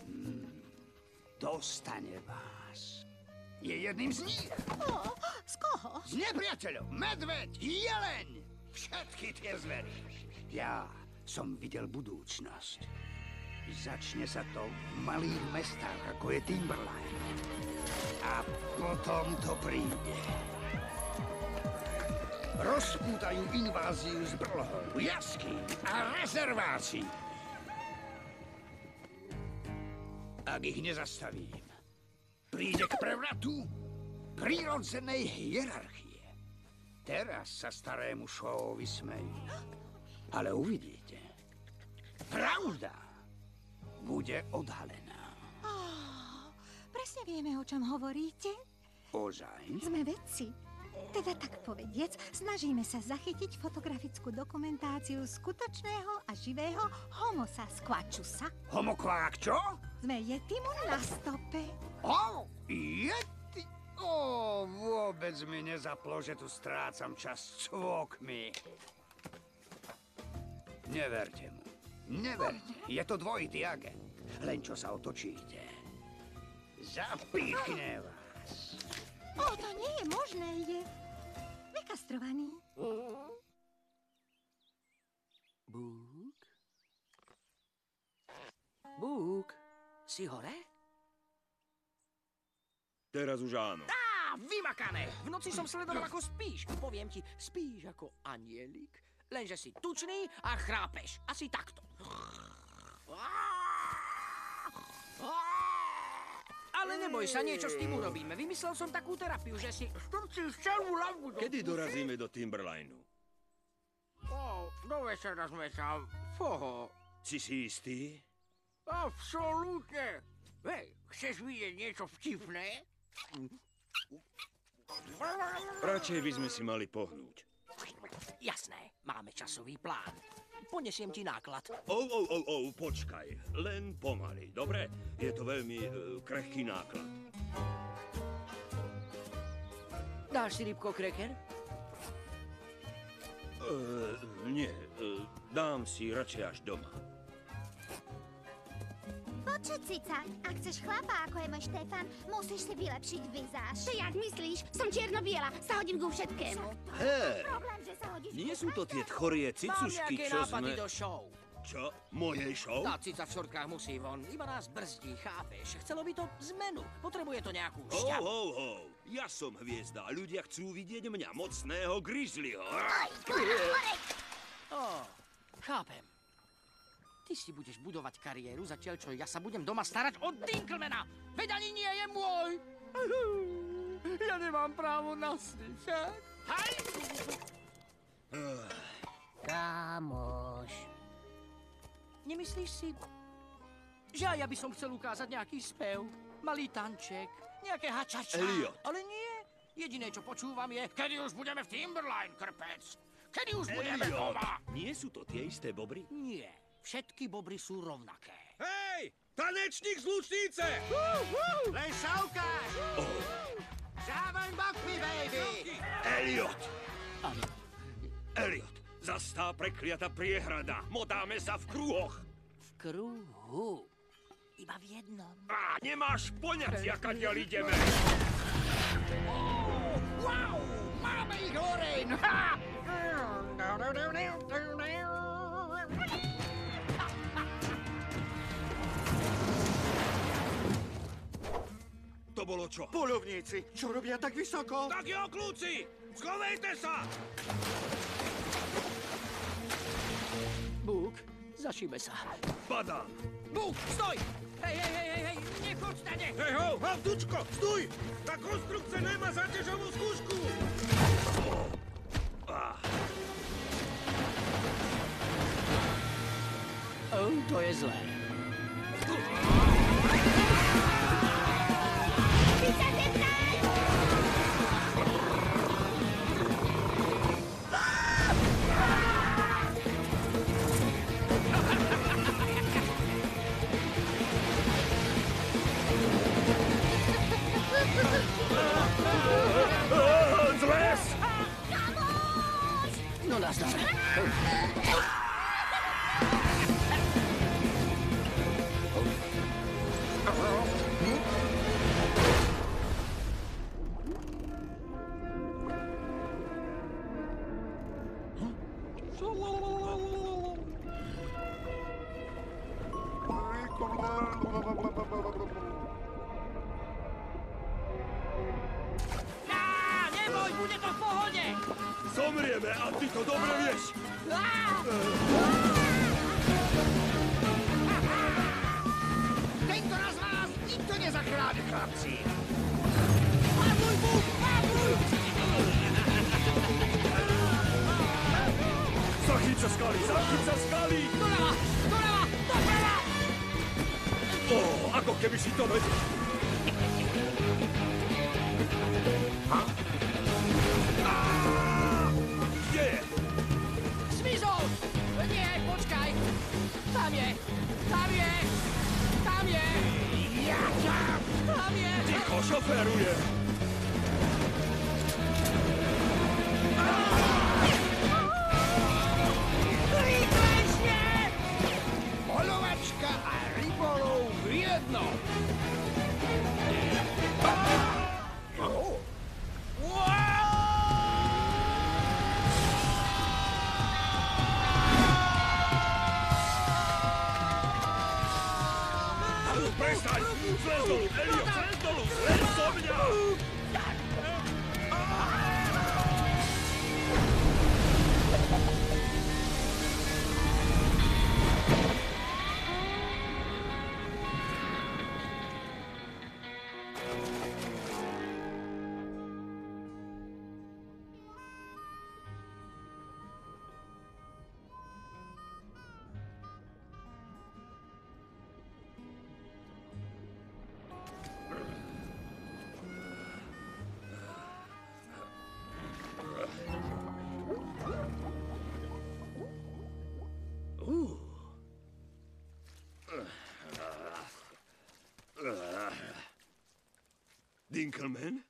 Dostane vás. Je jedným z nich. Z koho? Z nepriateľov. Medveď, jeleň. Všetky tie zvery. Ja som videl budúcnosť. Začne sa to v malých mestách, ako je Timberline. A potom to príde. Rozpútajú inváziu z brlohov, jaskýň a rezervácií. Ak ich nezastavím, príde k prevratu prirodzenej hierarchie. Teraz sa starému šóovi smejú. Ale uvidíte, pravda bude odhalená. Presne vieme, o čom hovoríte. Ozaj? Sme vedci. Teda tak povediec, snažíme sa zachytiť fotografickú dokumentáciu skutočného a živého Homo Sasquatchusa. Homo kvák čo? Sme Yetimu na stope. Ó, Yeti? Ó, vôbec mi nezaplo, že tu strácam čas s cvokmi. Neverte mu. Neverte. Je to dvojitý agent. Len čo sa otočíte. Zapichne vás. O, to nie je možné, je vykastrovaný. Búk? Búk, si hore? Teraz už áno. Á, vymakané! V noci som sledoval, ako spíš. Poviem ti, spíš ako anielik, lenže si tučný a chrápeš. Asi takto. Ale neboj sa, niečo s tým urobíme. Vymyslel som takú terapiu, že si strčíš celú lampu do... Kedy dorazíme do Timberlineu? Do večera sme tam. Foho. Si si istý? Absolútne. Hej, chceš vidieť niečo vtipné? Radšej by sme si mali pohnúť. Jasné, máme časový plán. Ponesiem ti náklad. Počkaj. Len pomaly, dobre? Je to veľmi krehký náklad. Dáš si rybko kreker? Nie, dám si radšej až doma. Počuť, Cica, ak chceš chlapa, ako je môj Štefan, musíš si vylepšiť vizáž. To jak myslíš? Som čierno-biela, sa hodím ku všetkému. Hé, Problém, že sa hodíš nie sú to tie chorie cicušky, Mám nejaké čo nápady sme... do show. Čo? Mojej show? Tá cica v šortkách musí von. Iba nás brzdí, chápeš? Chcelo by to zmenu. Potrebuje to nejakú šťavu. Ja som hviezda. Ľudia chcú vidieť mňa, mocného grizzlyho. Chápem. Ty si budeš budovať kariéru, zatiaľ čo ja sa budem doma starať o Dinkelmana. Veď ani nie je môj. Ja nemám právo na sny, však? Hej! Kamoš. Nemyslíš si, že aj ja by som chcel ukázať nejaký spev? Malý tanček, nejaké hačača. Elliot. Ale nie. Jediné, čo počúvam je, kedy už budeme v Timberline, krpec. Kedy už budeme doma. Nie sú to tie isté bobry? Nie. Všetky bobry sú rovnaké. Hej! Tanečník z Lučnice! Len sa ukáž! Závaň bokmi, baby! Elliot! Elliot, zas tá prekliata priehrada. Motáme sa v kruhoch. V kruhu. Iba v jednom. Nemáš poňatia, kadiaľ ideme. Wow! Máme ich horeň! To bolo čo? Poľovníci, čo robia tak vysoko? Tak jo, kľúci! Schovejte sa! Búk, zašíme sa. Padám. Búk, stoj! Hej, nechoď stane! Hej, ho, Tučko, stůj! Ta konstrukce nemá záťažovú skúšku! To je zlé. Zles! No nazdar. Neboj, bude to v pohode! Zomrieme a ty to dobre vieš. Tento raz vás nikto nezachráni, chlapci! Pavuj, Búk, pavuj! Zachyť sa skaly, zachyť sa skaly! Doľava, doprava! Ako keby si to vedel. šoféruje? Rýchlejšie! Polovačka a rybolov v jednom. Prestaň! Zlez dolu, Elliot, zlez dolu! Zlez do mňa! Dinkelman?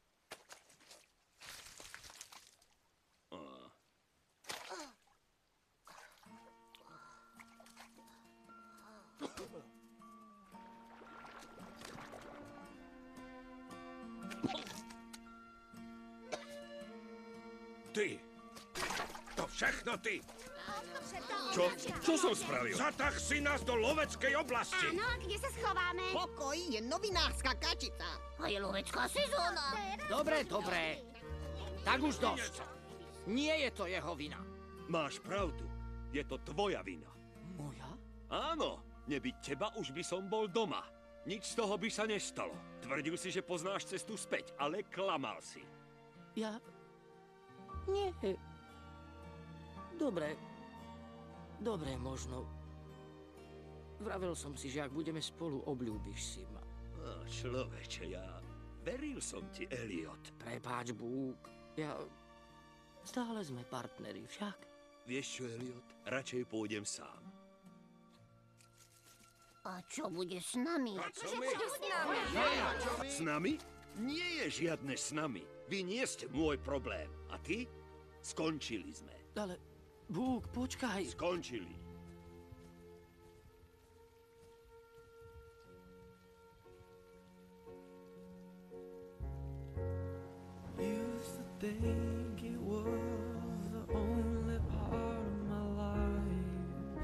Ty! To všechno ty! Čo som spravil? Zatah si nás do loveckej oblasti! Áno, kde sa schováme? Pokoj je novinárska kačica. A je lovecká sezóna. Dobre, dobre. Tak už dosť. Nie je to jeho vina. Máš pravdu. Je to tvoja vina. Moja? Áno. Nebyť teba, už by som bol doma. Nič z toho by sa nestalo. Tvrdil si, že poznáš cestu späť, ale klamal si. Ja... Nie. Dobre. Dobre, možno. Vravel som si, že ak budeme spolu, obľúbiš si ma. Človeče, ja veril som ti, Elliot. Prepáč, Búk. Ja... Stále sme partneri, však. Vieš čo, Elliot? Radšej pôjdem sám. A čo bude s nami? S nami? Nie je žiadne s nami. Vy nie ste môj problém. A ty? Skončili sme. Ale, Búk, počkaj. Skončili. Used to think it was the only part of my life.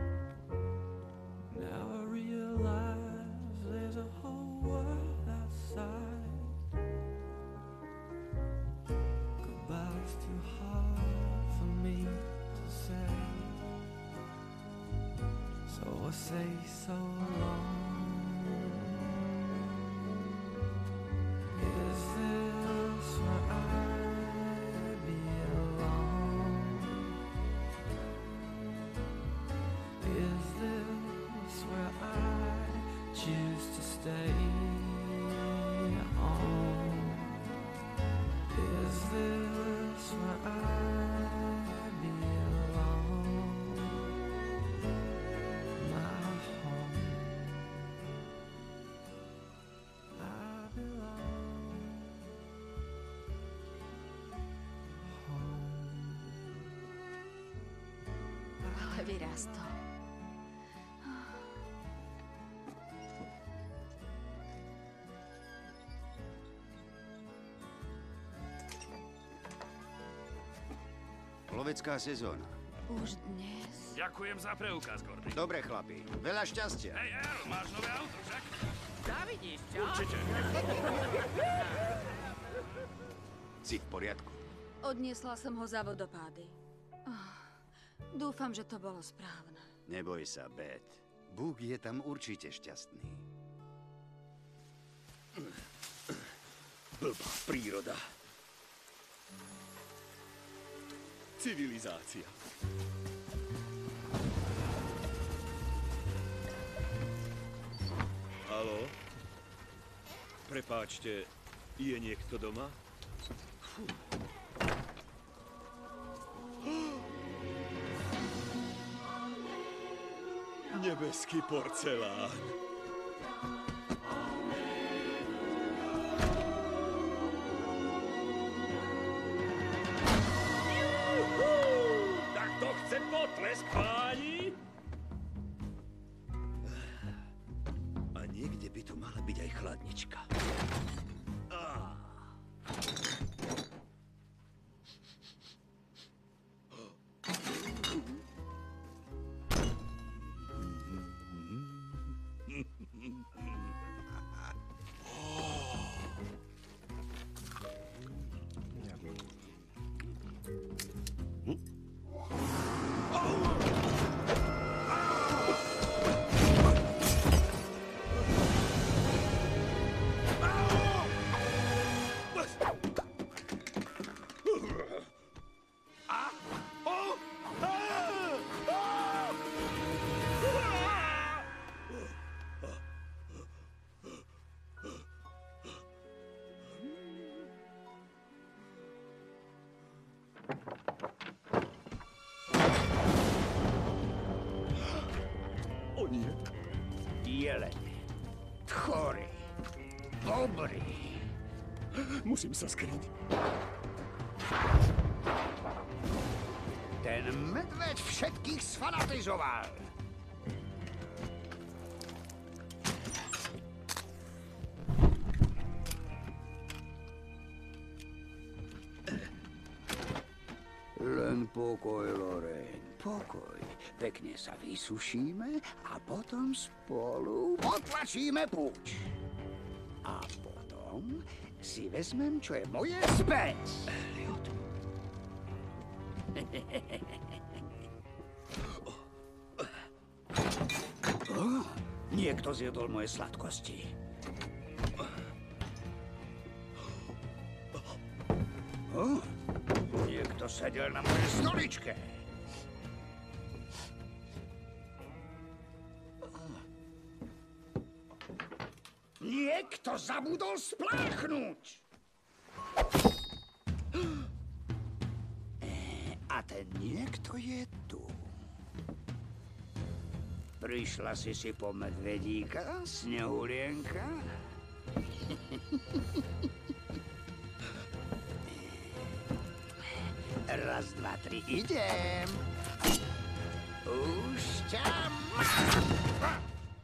Now I realize there's a whole world outside. Goodbye's too hard for me to say, so I say so long. Is this where I belong? Is this where I choose to stay on? Is this where I belong? My home. I belong home. Ale vyrastol. Lovecká sezóna. Už dnes. Ďakujem za preukaz, Gordy. Dobre, chlapi. Veľa šťastia. Hej, Earl, máš nové auto, však? Závidíš, čo? Určite. Si v poriadku? Odniesla som ho za vodopády. Dúfam, že to bolo správne. Neboj sa, Beth. Búk je tam určite šťastný. Blbá príroda. Civilizácia. Haló? Prepáčte, je niekto doma? Fú. Nebeský porcelán. Potlesk páni! A niekde by tu mala byť aj chladnička. Jelene, tchory, bobry. Musím sa skryť. Ten medveď všetkých sfanatizoval. Len pokoj, Lorraine, pokoj. Pekne sa vysušíme a potom spolu potlačíme púč. A potom si vezmem, čo je moje späť. Elliot. Niekto zjedol moje sladkosti. Niekto sedel na mojej stoličke. Niekto zabudol spláchnuť. A ten niekto je tu. Prišla si po medvedíka, Snehulienka? Raz, dva, tri, idem. Už ťa mám.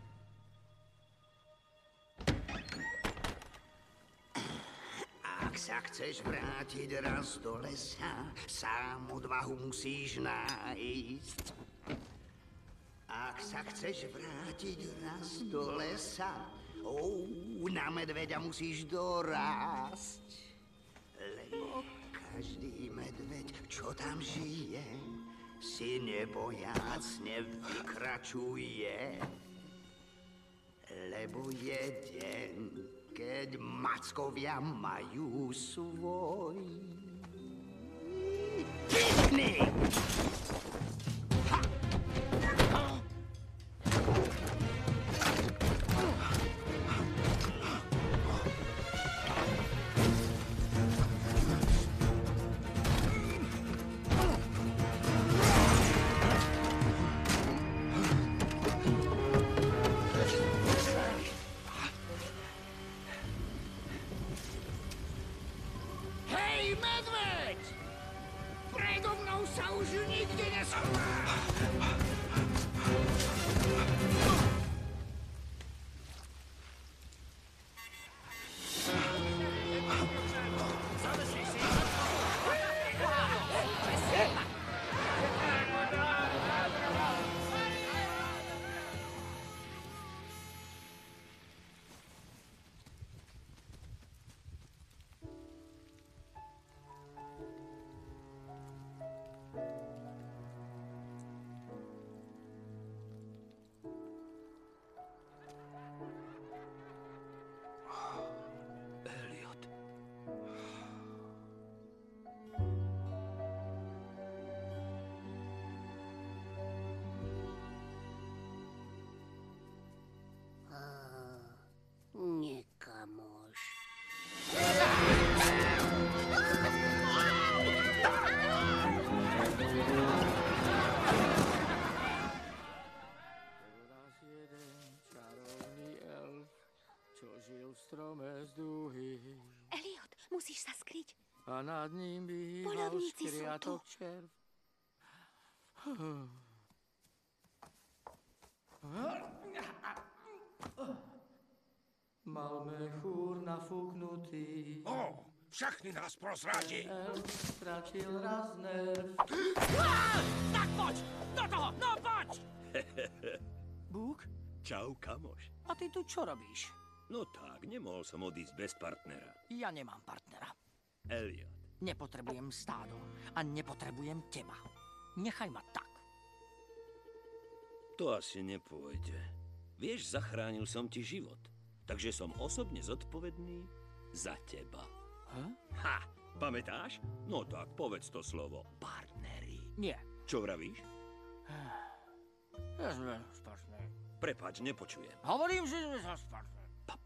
Ak sa chceš vrátiť raz do lesa, sám odvahu musíš nájsť. Ak sa chceš vrátiť raz do lesa, na medveďa musíš dorásť. Lebo každý medveď, čo tam žije, si nebojácne vykračuje. Lebo je deň, keď mackovia majú svoj piknik. Medveď! Predo mnou sa už nikde neschová! Nekamož. Raz jeden čarovný elf, čo žil v strome z duhy. Elliot, musíš sa skryť. A nad ním býval Poľovníci sú škriatok tu. červ. Mal mechúr nafúknutý. Všechny nás prozradí. Stratil raz nerv. Tak poď! Do toho! No poď! Búk? Čau, kamoš. A ty tu čo robíš? No tak, nemohol som odísť bez partnera. Ja nemám partnera. Elliot. Nepotrebujem stádo a nepotrebujem teba. Nechaj ma tak. To asi nepôjde. Vieš, zachránil som ti život. Takže som osobne zodpovedný za teba. Ha, pamätáš? No tak, povedz to slovo. Partneri. Nie. Čo vravíš? Ja sme partneri. Prepáč, nepočujem. Hovorím, že sme partneri.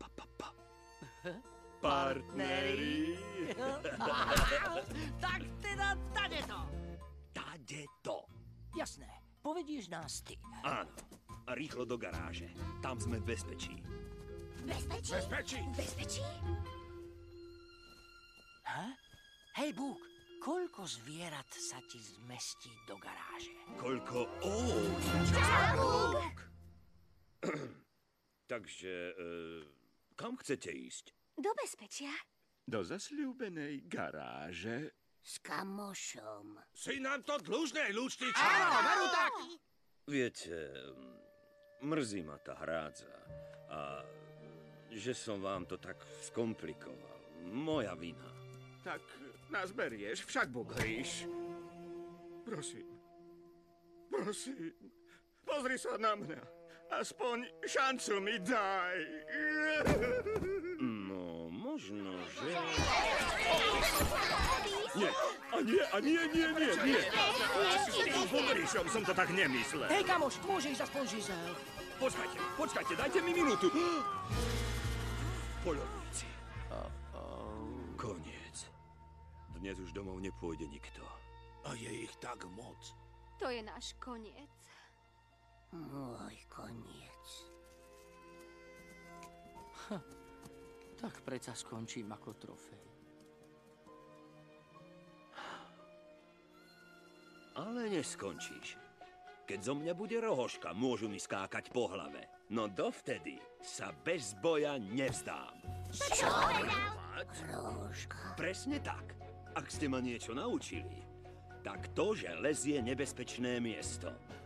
Partneri. Tak teda tade to. Tade to. Jasné, povedieš nás ty. Áno. A rýchlo do garáže. Tam sme v bezpečí. Bezpečí? Bezpečí. Bezpečí? Hej, Búk, koľko zvierat sa ti zmestí do garáže? Koľko? Čau! Takže, kam chcete ísť? Do bezpečia? Do zasľúbenej garáže. S kamošom. Si nám to dlužné, lúčnička. Áno, veru tak. Viete, mrzí ma tá hrádza. A že som vám to tak skomplikoval. Moja vina. Tak nás berieš, však bugríš. Prosím. Prosím. Pozri sa na mňa. Aspoň šancu mi daj. No, možno, že... Nie, nie. S tým bugríšom som to tak nemyslel. Hej, kamoš, môžeš aspoň žizel. Počkajte, dajte mi minútu. Poľovníci. Koniec. Dnes už domov nepôjde nikto. A je ich tak moc. To je náš koniec. Môj koniec. Tak predsa skončím ako trofej. Ale neskončíš. Keď zo mňa bude rohoška, môžu mi skákať po hlave. No dovtedy sa bez boja nevzdám. Čo? Rožka. Presne tak. Ak ste ma niečo naučili, tak to, že les je nebezpečné miesto.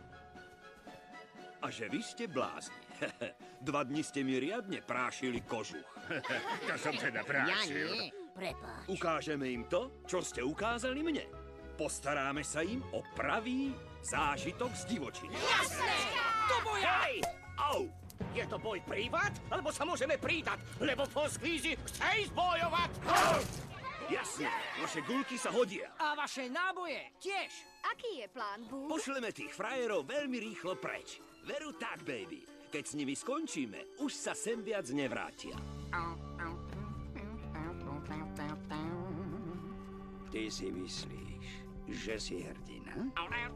A že vy ste blázni. 2 dni ste mi riadne prášili kožuch. To som teda Ja prášil. nie. Prepáč. Ukážeme im to, čo ste ukázali mne. Postaráme sa im o pravý zážitok z divočiny. Jasné! To boja! Hej! Au! Je to boj prívať, alebo sa môžeme pridať? Lebo po skvízi chce ísť bojovať! Jasne, naše guľky sa hodia. A vaše náboje tiež. Aký je plán, Búk? Pošleme tých frajerov veľmi rýchlo preč. Veru tak, baby. Keď s nimi skončíme, už sa sem viac nevrátia. Ty si myslíš, že si hrdina?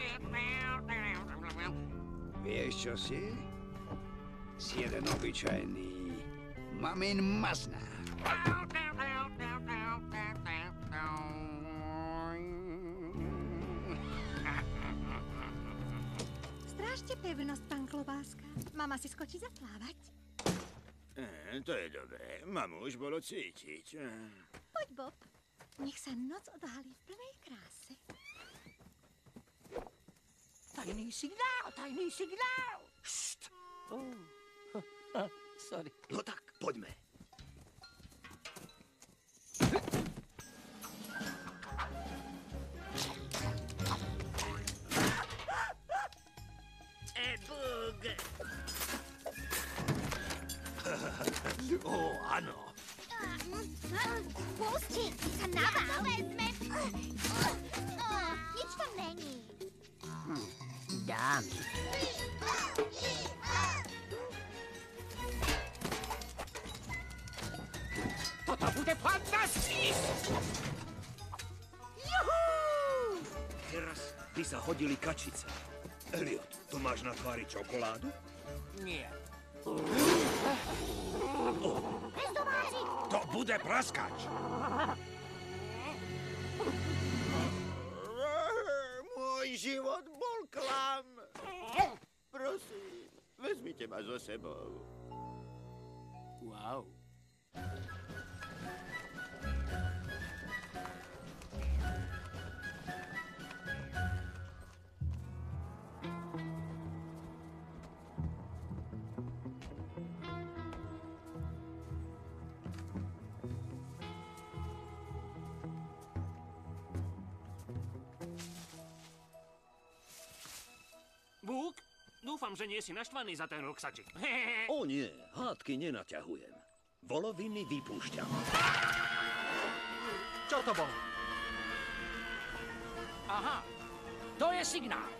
Vieš, čo si? Si jeden obyčajný mamin maznár. Strážte pevnosť, pán Klobáska. Mama si skočí zaplávať. To je dobré. Mamu už bolo cítiť. Poď, Bob. Nech sa noc odhalí v plnej kráse. Tajný signál, tajný signál. Št. Sorry. No tak, poďme. Bug! Áno. Pusti, sa na vás vezme. Nič tam není. Dám. Toto bude fantastické! Teraz by sa hodili kačice. Elliot, to máš na tvári čokoládu? Nie. To bude praskač. Môj život bol klam. Prosím, vezmite ma so sebou. Wow. Dúfam, že nie si naštvaný za ten ruksačik. O nie, hádky nenaťahujem. Voloviny vypúšťam. Čo to bolo? Aha, to je signál.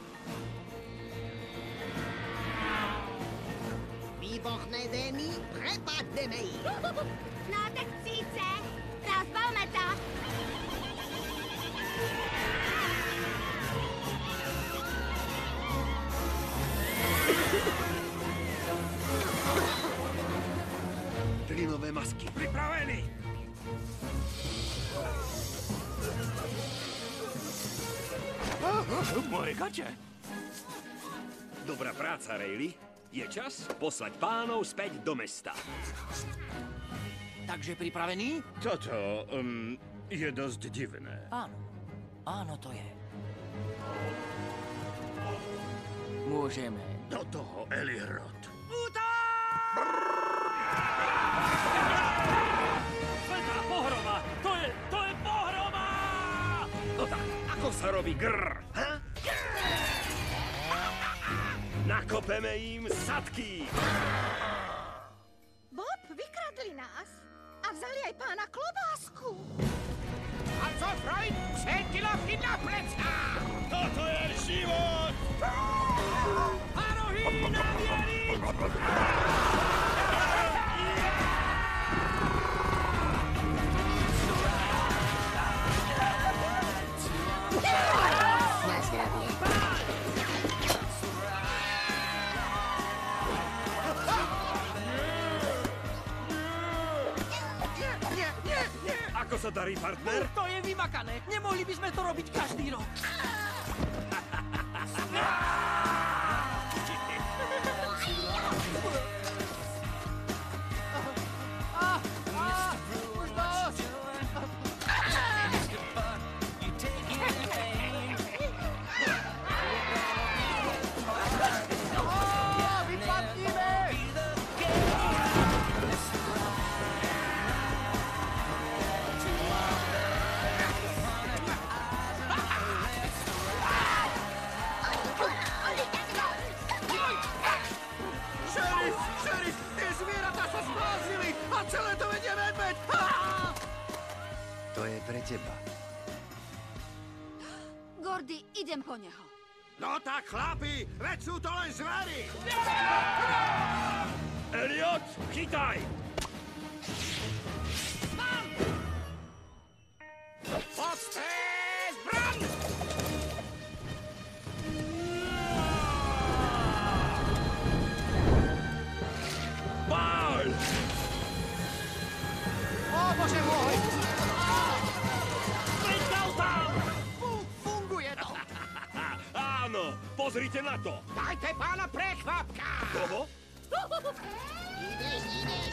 Výborné, Démy, prepadneme ich. No tak síce, rozbalme to. Plynové masky. Pripravený! Moje gače! Dobrá práca, Rayleigh. Je čas poslať pánov späť do mesta. Takže pripravený? Toto je dosť divné. Áno, áno to je. Môžeme. Do toho, Elirod. Svetá pohroma! To je pohroma! No tak, ako sa robí grr? Ha? Nakopeme im sadky! Bob, vykradli nás a vzali aj pána klobásku. Also, Freund, centilovky na plecách! Toto je život! Parohy navieriť! Na zdravie. Ako sa darí, partner? To je vymakané. Nemohli by sme to robiť každý rok. Už dosť. Vypadníme! Šerif, tie zvieratá sa zblázili a celé to vedie medveď. To je pre teba. Gordy, idem po neho. No tak, chlapi, veď sú to len zvery. Elliot, chytaj! Podstrez, bran! Paul! O, Bože môj! Prečal tam! Funguje to! Áno, pozrite na to! Dajte pána prekvapka! Koho? Ideš.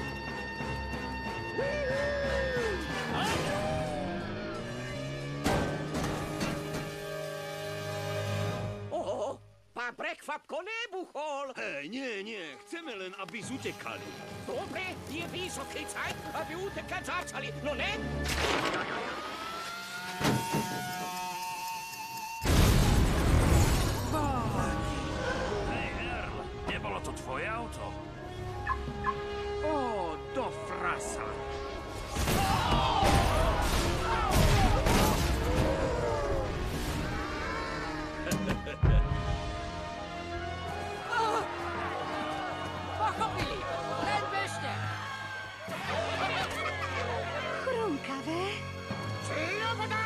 Pán prekvapko nebuchol! Hej, nie, chceme len, aby zutekali. Dobre, je vysoký cajt, aby utekať začali, no ne? Hej, Earl, nebolo to tvoje auto? Ó, do frasa. Pochopili! Len bežte! Chrumkavé. Sloboda!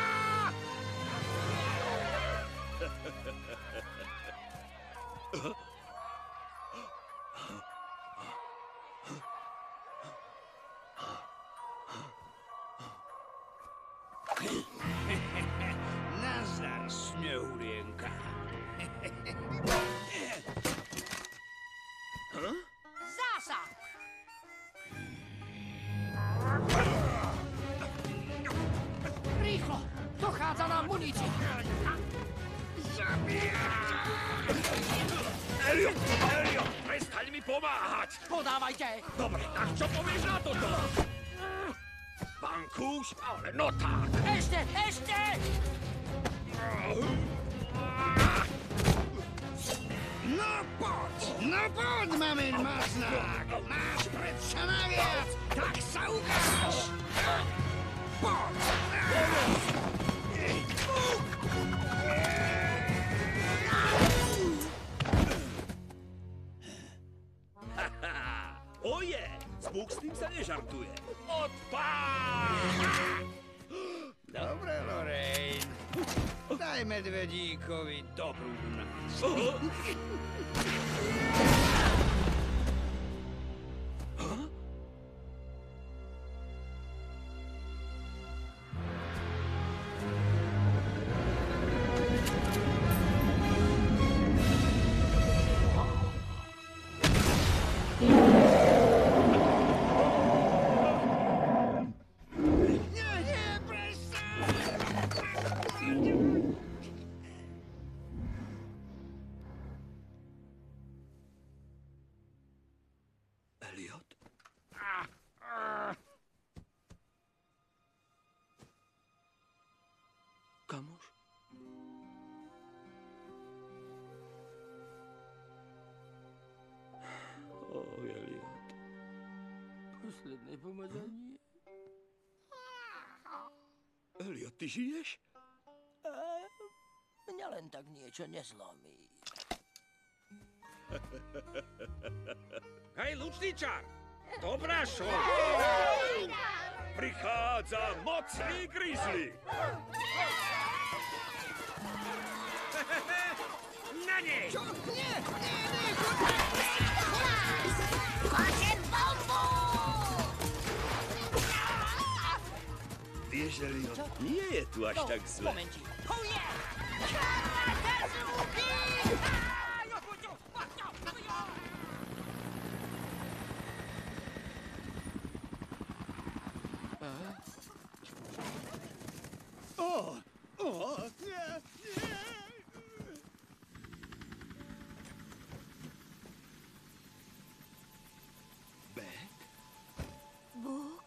Nazdar, snehulienka. Zásah! Rýchlo! Dochádza nám munícia! Elliot, prestaň mi pomáhať! Podávajte! Dobre, tak čo povieš na toto? Pán Kúš, ale no tak! Ešte! No poď, mamin maznák! Máš predsa naviac, tak sa ukáž! Poď! Oje! Spúk s tým sa nežartuje. Odpáč! Dobre, Lorraine. Daj medvedíkovi dobrú noc. Elliot? Kamoš? Elliot. Posledné pomazanie. Elliot, ty žiješ? Mňa len tak niečo nezlomí. Hej, lučničar! Dobrá šo! Prichádza mocný grizzly! Na nej! Čo? Nie! Kočen bombu! Vieš, Elliot, nie je tu až tak zle. Momentík. Búk?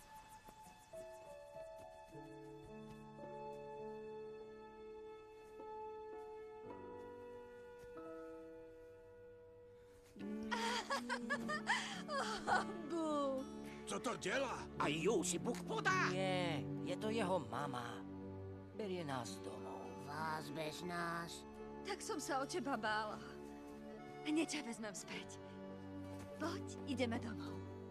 Búk. Co to dělá? A ju si Bůh podá. Nie, je to jeho mama. Berie nás domov. Vás bez nás. Tak som sa o teba bála. Hneď ťa vezmem späť. Poď, ideme domov.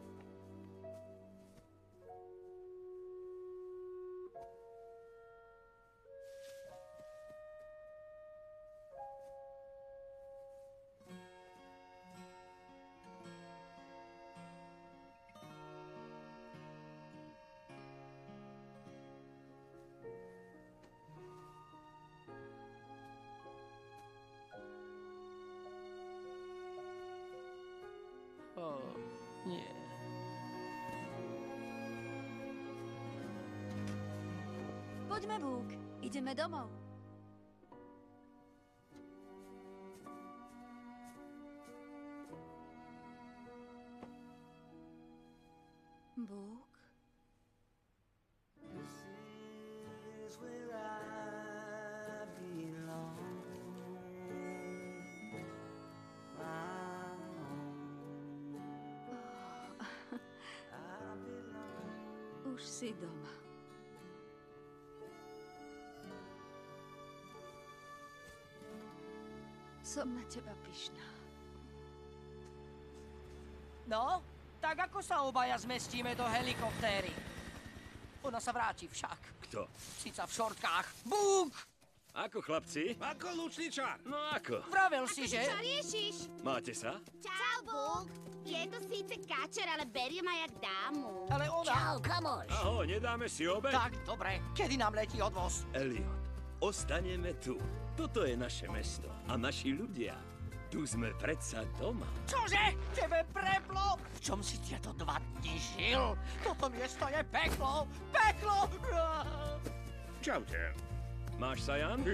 Nie. Poďme, Búk. Ideme domov. Búk? Už si doma. Som na teba pyšná. No, tak ako sa obaja zmestíme do helikoptéry? Ona sa vráti však. Kto? Sica v šortkách. Búk! Ako, chlapci? Ako lučničar? No ako? Vravel si, že? Čo riešiš? Máte sa? Čau, Búk. Je to síce kačer, ale berie ma jak dámu. Ale ona... Čau, kamoš. Ahoj, nedáme si obed? Tak, dobre. Kedy nám letí odvoz? Elliot, ostaneme tu. Toto je naše mesto a naši ľudia. Tu sme predsa doma. Čože? Tebe preplo? V čom si tieto 2 dní žil? Toto miesto je peklo! Peklo! Čaute. Máš sa, Jan?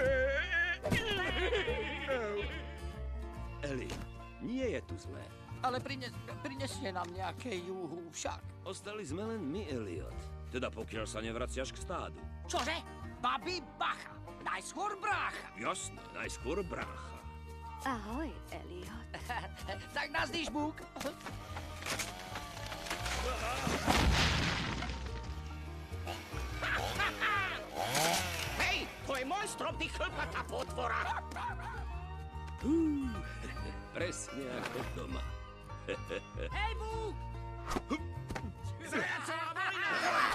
Elliot, nie je tu zlé. Ale prinesie nám nejaké juhu však. Ostali sme len my, Elliot. Teda pokiaľ sa nevraciaš k stádu. Čože? Babi, bacha! Najskôr brácha! Jasné, najskôr brácha. Ahoj, Elliot. Tak nazdíš, Bůk. Hej, to je môj strom, ty chlpatá potvora. Presne ako doma. Hej, Bůk! Zajacová vojna!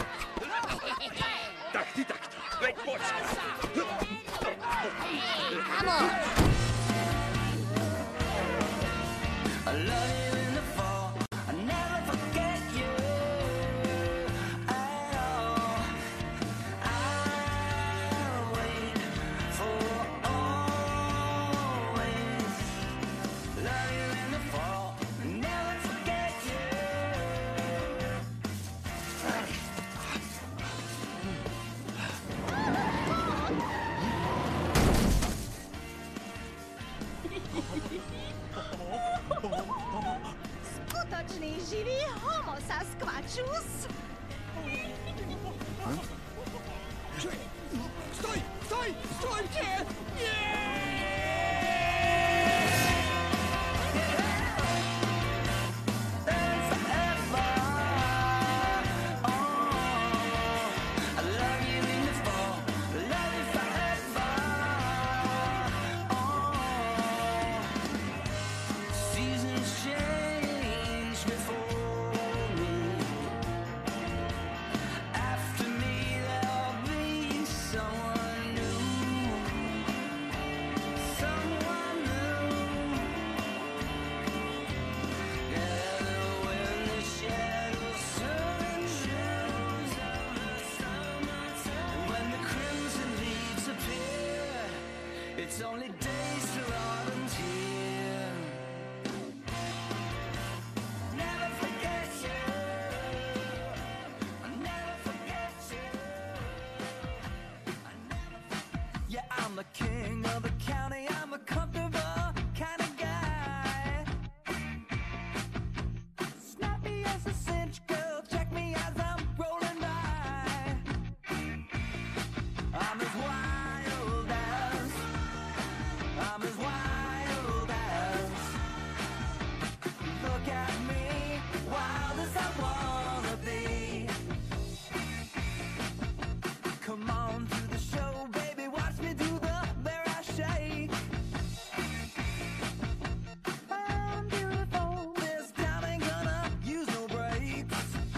Tak ty, veď počkaj. Kamo! I love you in the fall. I never forget you at all. I'll wait for always. Love you in the fall. Never forget you. Skutočný živý homo Sasquatchus. Stoj! Stoj! Stojte! It's only days till autumn's here. Never forget you. I'll never forget you. Yeah, I'm the king of the county. I'm a comfortable kind of guy. Snappy as a cinch, girl. Check me as I'm rolling by. I'm as wild as I'm as wild as. Look at me, wild as I wanna be. Come on to the show, baby, watch me do the bear I shake. I'm beautiful, this town ain't gonna use no brakes.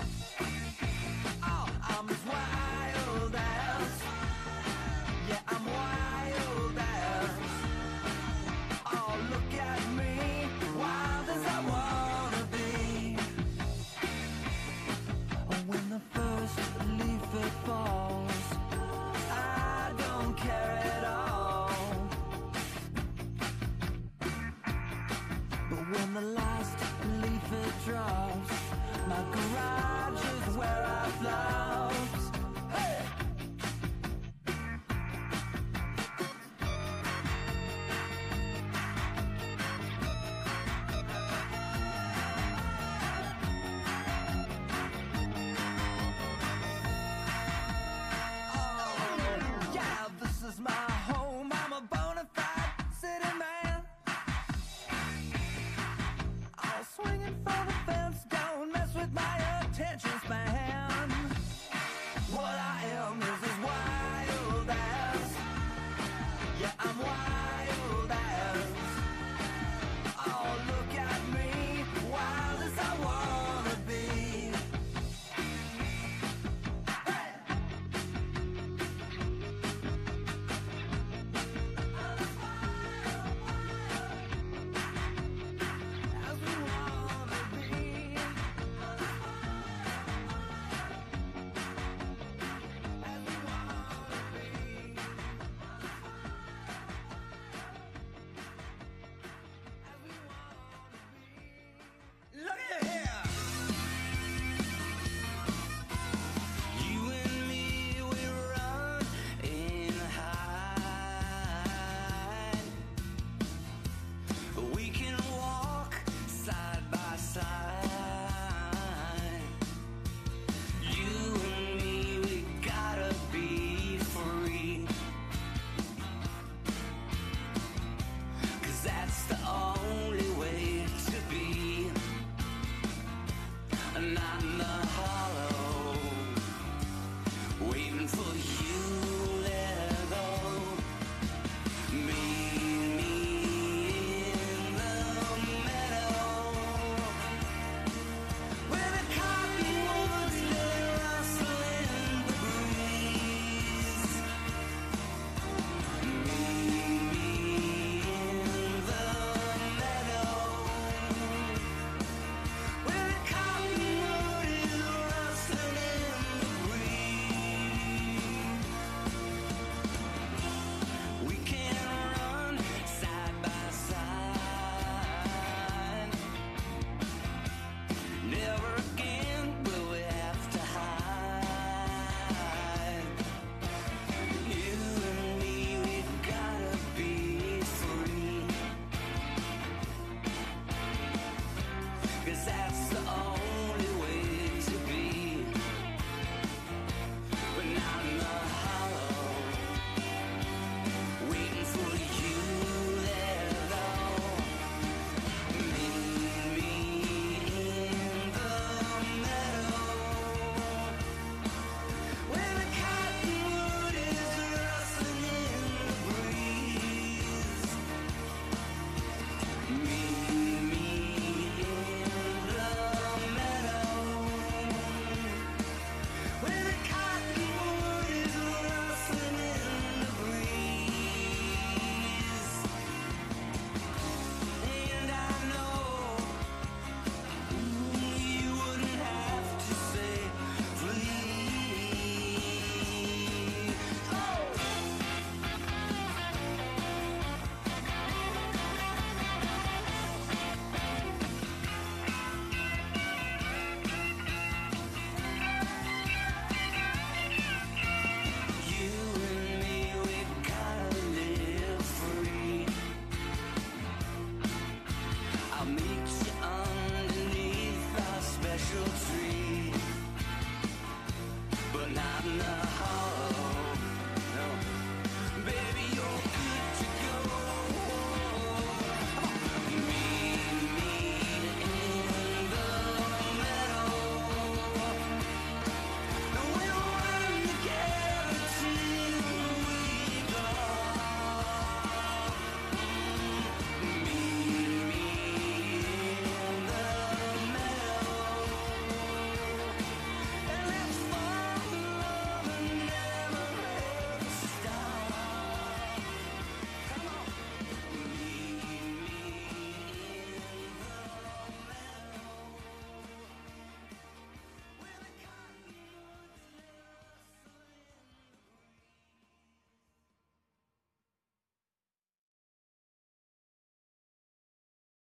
Oh, I'm as wild as. Yeah, I'm wild as. Oh, look at me, wild as I wanna be. When the first leaf it falls, I don't care at all. But when the last leaf it drops, my garage is where I flops. Hey! Yeah, this is my home. I'm a bona fide city man. I'm swinging for the